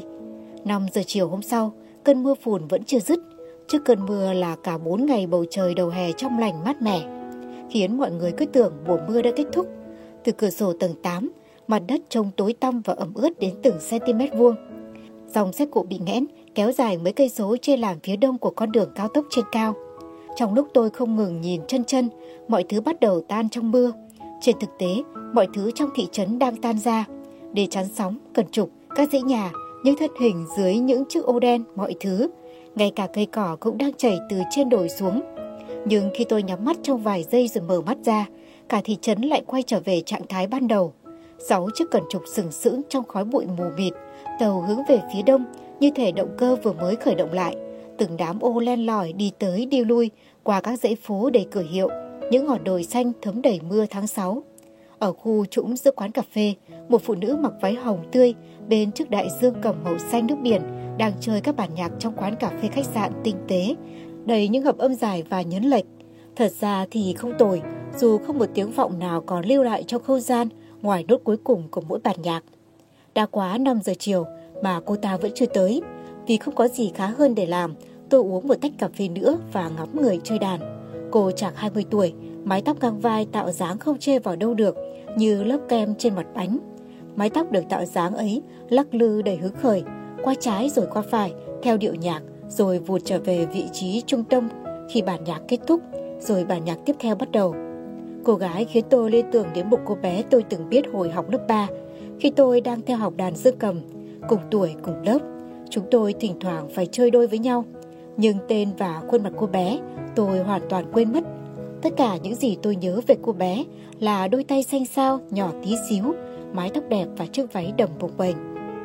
5 giờ chiều hôm sau, cơn mưa phùn vẫn chưa dứt. Trước cơn mưa là cả 4 ngày bầu trời đầu hè trong lành mát mẻ, khiến mọi người cứ tưởng mùa mưa đã kết thúc. Từ cửa sổ tầng 8, mặt đất trông tối tăm và ẩm ướt đến từng cm vuông. Dòng xe cộ bị nghẽn kéo dài mấy cây số trên làn phía đông của con đường cao tốc trên cao. Trong lúc tôi không ngừng nhìn chân, mọi thứ bắt đầu tan trong mưa. Trên thực tế, mọi thứ trong thị trấn đang tan ra. Để chắn sóng, cần trục, các dãy nhà, những thân hình dưới những chiếc ô đen, mọi thứ. Ngay cả cây cỏ cũng đang chảy từ trên đồi xuống. Nhưng khi tôi nhắm mắt trong vài giây rồi mở mắt ra, cả thị trấn lại quay trở về trạng thái ban đầu. 6 chiếc cần trục sừng sững trong khói bụi mù mịt, tàu hướng về phía đông như thể động cơ vừa mới khởi động lại. Từng đám ô len lỏi đi tới đi lui qua các dãy phố đầy cửa hiệu, những ngọn đồi xanh thấm đầy mưa tháng 6. Ở khu trũng giữa quán cà phê, một phụ nữ mặc váy hồng tươi bên trước đại dương cầm màu xanh nước biển đang chơi các bản nhạc trong quán cà phê khách sạn tinh tế, đầy những hợp âm dài và nhấn lệch. Thật ra thì không tồi, dù không một tiếng vọng nào còn lưu lại trong không gian ngoài nốt cuối cùng của mỗi bản nhạc. Đã quá 5 giờ chiều mà cô ta vẫn chưa tới. Vì không có gì khá hơn để làm, tôi uống một tách cà phê nữa và ngắm người chơi đàn. Cô chạc 20 tuổi, mái tóc ngang vai tạo dáng không chê vào đâu được, như lớp kem trên mặt bánh. Mái tóc được tạo dáng ấy lắc lư đầy hứng khởi, qua trái rồi qua phải theo điệu nhạc, rồi vụt trở về vị trí trung tâm khi bản nhạc kết thúc, rồi bản nhạc tiếp theo bắt đầu. Cô gái khiến tôi liên tưởng đến một cô bé tôi từng biết hồi học lớp 3, khi tôi đang theo học đàn dương cầm, cùng tuổi cùng lớp. Chúng tôi thỉnh thoảng phải chơi đôi với nhau, nhưng tên và khuôn mặt cô bé tôi hoàn toàn quên mất. Tất cả những gì tôi nhớ về cô bé là đôi tay xanh xao nhỏ tí xíu, mái tóc đẹp và chiếc váy đầm bồng bềnh.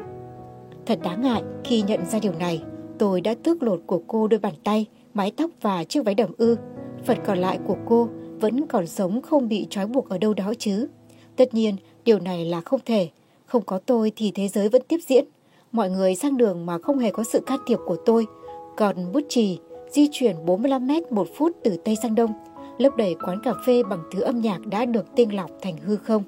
Thật đáng ngại khi nhận ra điều này, tôi đã tước lột của cô đôi bàn tay, mái tóc và chiếc váy đầm ư. Phần còn lại của cô vẫn còn sống không bị trói buộc ở đâu đó chứ. Tất nhiên, điều này là không thể. Không có tôi thì thế giới vẫn tiếp diễn. Mọi người sang đường mà không hề có sự can thiệp của tôi. Còn bút chì di chuyển 45 mét một phút từ Tây sang Đông, lấp đầy quán cà phê bằng thứ âm nhạc đã được tinh lọc thành hư không.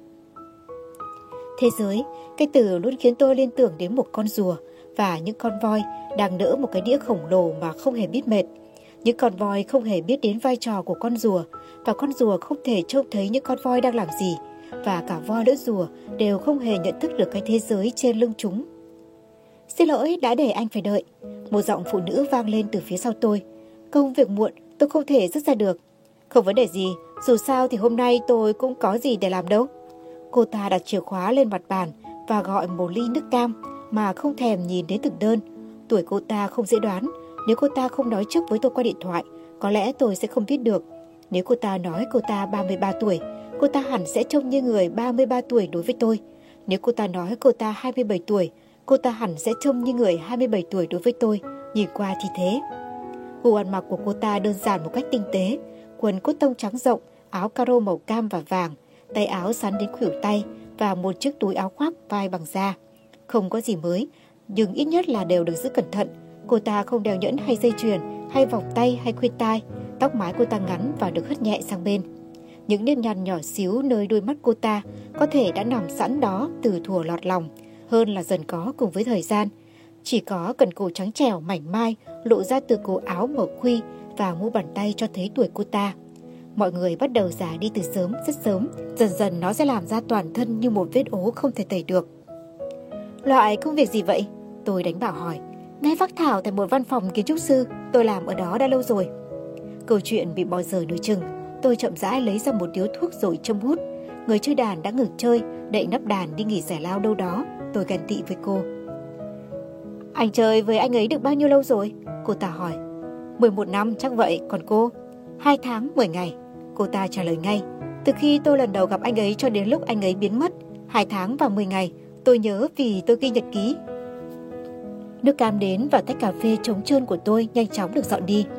Thế giới, cái từ luôn khiến tôi liên tưởng đến một con rùa và những con voi đang đỡ một cái đĩa khổng lồ mà không hề biết mệt. Những con voi không hề biết đến vai trò của con rùa, và con rùa không thể trông thấy những con voi đang làm gì, và cả voi lẫn rùa đều không hề nhận thức được cái thế giới trên lưng chúng. Xin lỗi đã để anh phải đợi. Một giọng phụ nữ vang lên từ phía sau tôi. Công việc muộn, tôi không thể dứt ra được. Không vấn đề gì, dù sao thì hôm nay tôi cũng có gì để làm đâu. Cô ta đặt chìa khóa lên mặt bàn và gọi một ly nước cam mà không thèm nhìn đến từng đơn. Tuổi cô ta không dễ đoán. Nếu cô ta không nói trước với tôi qua điện thoại, có lẽ tôi sẽ không biết được. Nếu cô ta nói cô ta 33 tuổi, cô ta hẳn sẽ trông như người 33 tuổi đối với tôi. Nếu cô ta nói cô ta 27 tuổi, cô ta hẳn sẽ trông như người 27 tuổi đối với tôi. Nhìn qua thì thế. Gu ăn mặc của cô ta đơn giản một cách tinh tế. Quần cốt tông trắng rộng, áo caro màu cam và vàng, tay áo sắn đến khuỷu tay và một chiếc túi áo khoác vai bằng da. Không có gì mới, nhưng ít nhất là đều được giữ cẩn thận. Cô ta không đeo nhẫn hay dây chuyền, hay vòng tay hay khuyên tai. Tóc mái cô ta ngắn và được hất nhẹ sang bên. Những nếp nhăn nhỏ xíu nơi đôi mắt cô ta có thể đã nằm sẵn đó từ thuở lọt lòng, hơn là dần có cùng với thời gian. Chỉ có cần cổ trắng trẻo mảnh mai lộ ra từ cổ áo mở khuy và mu bàn tay cho thấy tuổi cô ta. Mọi người bắt đầu già đi từ sớm, rất sớm. Dần dần nó sẽ làm ra toàn thân như một vết ố không thể tẩy được. Loại công việc gì vậy? Tôi đánh bảo hỏi. Ngay phác thảo tại một văn phòng kiến trúc sư. Tôi làm ở đó đã lâu rồi. Câu chuyện bị bỏ dở nửa chừng. Tôi chậm rãi lấy ra một điếu thuốc rồi châm hút. Người chơi đàn đã ngừng chơi, đậy nắp đàn đi nghỉ giải lao đâu đó. Tôi ghen tị với cô. Anh chơi với anh ấy được bao nhiêu lâu rồi? Cô ta hỏi. 11 năm chắc vậy, còn cô? 2 tháng 10 ngày. Cô ta trả lời ngay. Từ khi tôi lần đầu gặp anh ấy cho đến lúc anh ấy biến mất, 2 tháng và 10 ngày. Tôi nhớ vì tôi ghi nhật ký. Nước cam đến và tách cà phê trống trơn của tôi nhanh chóng được dọn đi.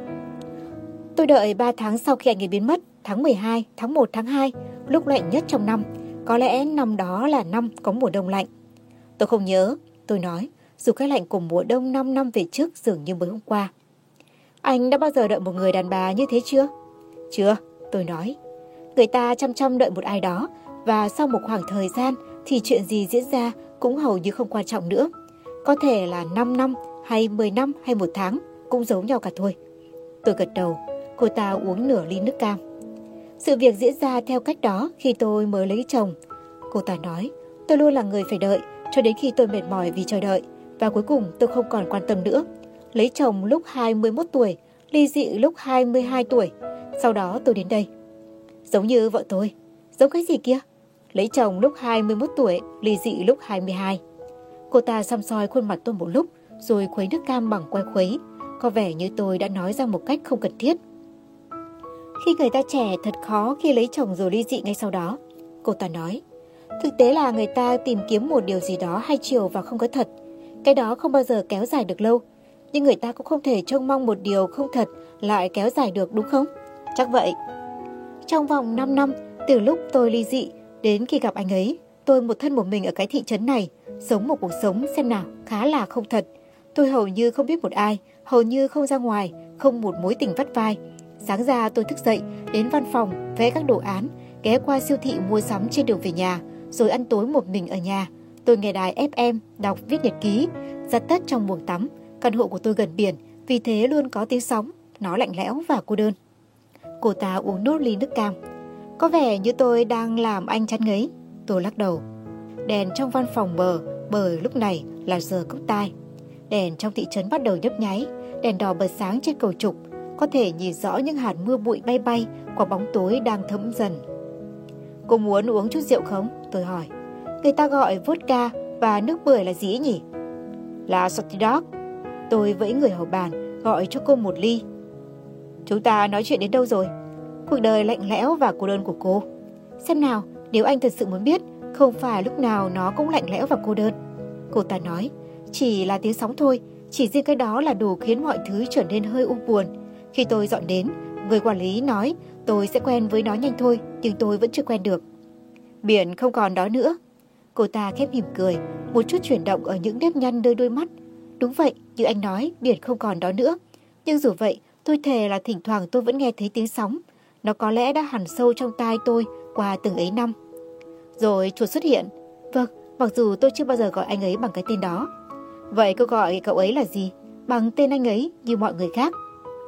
Tôi đợi 3 tháng sau khi anh ấy biến mất, tháng 12, tháng 1, tháng 2, lúc lạnh nhất trong năm. Có lẽ năm đó là năm có mùa đông lạnh. Tôi không nhớ, tôi nói, dù cái lạnh của mùa đông 5 năm về trước dường như mới hôm qua. Anh đã bao giờ đợi một người đàn bà như thế chưa? Chưa, tôi nói. Người ta chăm chăm đợi một ai đó, và sau một khoảng thời gian thì chuyện gì diễn ra cũng hầu như không quan trọng nữa. Có thể là 5 năm, hay 10 năm, hay 1 tháng, cũng giống nhau cả thôi. Tôi gật đầu, cô ta uống nửa ly nước cam. Sự việc diễn ra theo cách đó khi tôi mới lấy chồng. Cô ta nói, tôi luôn là người phải đợi, cho đến khi tôi mệt mỏi vì chờ đợi, và cuối cùng tôi không còn quan tâm nữa. Lấy chồng lúc 21 tuổi, ly dị lúc 22 tuổi, sau đó tôi đến đây. Giống như vợ tôi. Giống cái gì kia? Lấy chồng lúc 21 tuổi, ly dị lúc 22. Cô ta săm soi khuôn mặt tôi một lúc, rồi khuấy nước cam bằng que khuấy. Có vẻ như tôi đã nói ra một cách không cần thiết. Khi người ta trẻ thật khó khi lấy chồng rồi ly dị ngay sau đó. Cô ta nói. Thực tế là người ta tìm kiếm một điều gì đó hai chiều và không có thật. Cái đó không bao giờ kéo dài được lâu. Nhưng người ta cũng không thể trông mong một điều không thật lại kéo dài được, đúng không? Chắc vậy. Trong vòng 5 năm, từ lúc tôi ly dị đến khi gặp anh ấy, tôi một thân một mình ở cái thị trấn này, sống một cuộc sống xem nào khá là không thật. Tôi hầu như không biết một ai, hầu như không ra ngoài, không một mối tình vắt vai. Sáng ra tôi thức dậy, đến văn phòng, vẽ các đồ án, ghé qua siêu thị mua sắm trên đường về nhà, rồi ăn tối một mình ở nhà. Tôi nghe đài FM, đọc viết nhật ký, giặt tất trong buồng tắm. Căn hộ của tôi gần biển, vì thế luôn có tiếng sóng, nó lạnh lẽo và cô đơn. Cô ta uống nốt ly nước cam. Có vẻ như tôi đang làm anh chán ngấy. Tôi lắc đầu. Đèn trong văn phòng mờ, bởi lúc này là giờ cốc tai. Đèn trong thị trấn bắt đầu nhấp nháy, đèn đỏ bật sáng trên cầu trục. Có thể nhìn rõ những hạt mưa bụi bay bay qua bóng tối đang thấm dần. Cô muốn uống chút rượu không? Tôi hỏi. Người ta gọi vodka và nước bưởi là gì nhỉ? Là Shorty Dog. Tôi vẫy người hầu bàn, gọi cho cô một ly. Chúng ta nói chuyện đến đâu rồi? Cuộc đời lạnh lẽo và cô đơn của cô. Xem nào, nếu anh thật sự muốn biết, không phải lúc nào nó cũng lạnh lẽo và cô đơn. Cô ta nói, chỉ là tiếng sóng thôi, chỉ riêng cái đó là đủ khiến mọi thứ trở nên hơi u buồn. Khi tôi dọn đến, người quản lý nói tôi sẽ quen với nó nhanh thôi, nhưng tôi vẫn chưa quen được. Biển không còn đó nữa. Cô ta khép mỉm cười, một chút chuyển động ở những nếp nhăn nơi đôi mắt. Đúng vậy, như anh nói, biển không còn đó nữa. Nhưng dù vậy, tôi thề là thỉnh thoảng tôi vẫn nghe thấy tiếng sóng. Nó có lẽ đã hằn sâu trong tai tôi qua từng ấy năm. Rồi chuột xuất hiện. Vâng, mặc dù tôi chưa bao giờ gọi anh ấy bằng cái tên đó. Vậy cô gọi cậu ấy là gì? Bằng tên anh ấy như mọi người khác.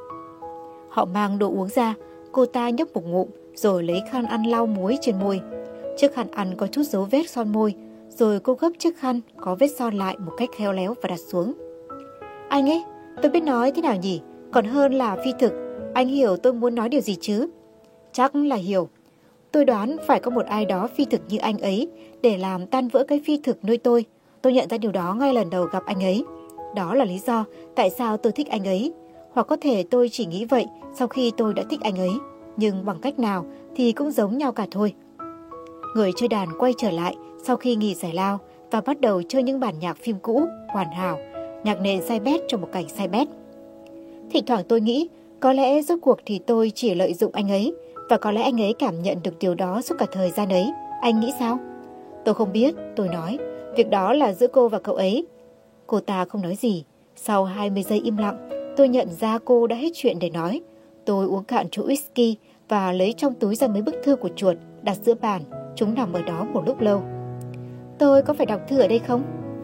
Họ mang đồ uống ra, cô ta nhấp một ngụm, rồi lấy khăn ăn lau muối trên môi. Chiếc khăn ăn có chút dấu vết son môi, rồi cô gấp chiếc khăn có vết son lại một cách khéo léo và đặt xuống. Anh ấy, tôi biết nói thế nào nhỉ? Còn hơn là phi thực. Anh hiểu tôi muốn nói điều gì chứ? Chắc là hiểu. Tôi đoán phải có một ai đó phi thực như anh ấy để làm tan vỡ cái phi thực nơi tôi. Tôi nhận ra điều đó ngay lần đầu gặp anh ấy. Đó là lý do tại sao tôi thích anh ấy. Hoặc có thể tôi chỉ nghĩ vậy sau khi tôi đã thích anh ấy. Nhưng bằng cách nào thì cũng giống nhau cả thôi. Người chơi đàn quay trở lại sau khi nghỉ giải lao và bắt đầu chơi những bản nhạc phim cũ, hoàn hảo, nhạc nền sai bét trong một cảnh sai bét. Thỉnh thoảng tôi nghĩ, có lẽ rốt cuộc thì tôi chỉ lợi dụng anh ấy, và có lẽ anh ấy cảm nhận được điều đó suốt cả thời gian ấy. Anh nghĩ sao? Tôi không biết, tôi nói. Việc đó là giữa cô và cậu ấy. Cô ta không nói gì. Sau 20 giây im lặng, tôi nhận ra cô đã hết chuyện để nói. Tôi uống cạn chỗ whisky và lấy trong túi ra mấy bức thư của chuột, đặt giữa bàn. Chúng nằm ở đó một lúc lâu. Tôi có phải đọc thư ở đây không?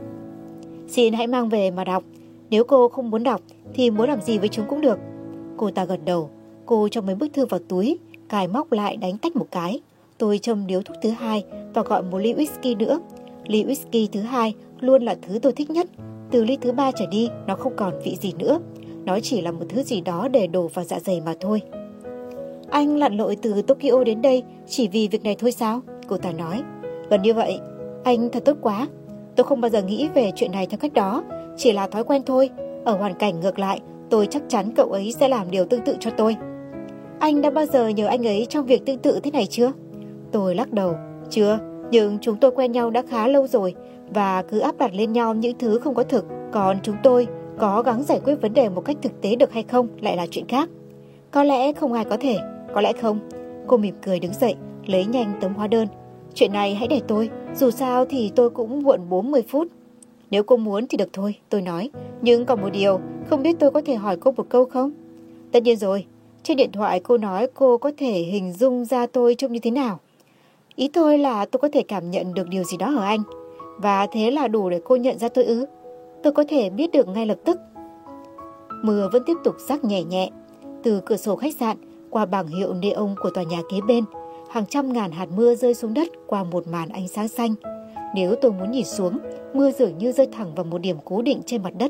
Xin hãy mang về mà đọc. Nếu cô không muốn đọc thì muốn làm gì với chúng cũng được. Cô ta gật đầu. Cô cho mấy bức thư vào túi, cài móc lại đánh tách một cái. Tôi châm điếu thuốc thứ hai và gọi một ly whisky nữa. Ly whisky thứ hai luôn là thứ tôi thích nhất. Từ ly thứ ba trở đi, nó không còn vị gì nữa. Nó chỉ là một thứ gì đó để đổ vào dạ dày mà thôi. Anh lặn lội từ Tokyo đến đây chỉ vì việc này thôi sao? Cô ta nói. Gần như vậy. Anh thật tốt quá. Tôi không bao giờ nghĩ về chuyện này theo cách đó. Chỉ là thói quen thôi. Ở hoàn cảnh ngược lại, tôi chắc chắn cậu ấy sẽ làm điều tương tự cho tôi. Anh đã bao giờ nhờ anh ấy trong việc tương tự thế này chưa? Tôi lắc đầu. Chưa, nhưng chúng tôi quen nhau đã khá lâu rồi và cứ áp đặt lên nhau những thứ không có thực. Còn chúng tôi có gắng giải quyết vấn đề một cách thực tế được hay không lại là chuyện khác. Có lẽ không ai có thể, có lẽ không. Cô mỉm cười đứng dậy, lấy nhanh tấm hóa đơn. Chuyện này hãy để tôi, dù sao thì tôi cũng muộn 40 phút. Nếu cô muốn thì được thôi, tôi nói. Nhưng còn một điều, không biết tôi có thể hỏi cô một câu không? Tất nhiên rồi. Trên điện thoại cô nói cô có thể hình dung ra tôi trông như thế nào. Ý tôi là tôi có thể cảm nhận được điều gì đó ở anh. Và thế là đủ để cô nhận ra tôi ư? Tôi có thể biết được ngay lập tức. Mưa vẫn tiếp tục rắc nhẹ nhẹ. Từ cửa sổ khách sạn qua bảng hiệu neon của tòa nhà kế bên, hàng trăm ngàn hạt mưa rơi xuống đất qua một màn ánh sáng xanh. Nếu tôi muốn nhìn xuống, mưa dường như rơi thẳng vào một điểm cố định trên mặt đất.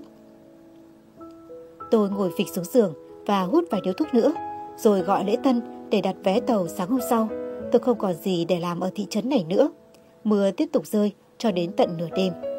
Tôi ngồi phịch xuống giường và hút vài điếu thuốc nữa, rồi gọi lễ tân để đặt vé tàu sáng hôm sau. Tôi không còn gì để làm ở thị trấn này nữa. Mưa tiếp tục rơi cho đến tận nửa đêm.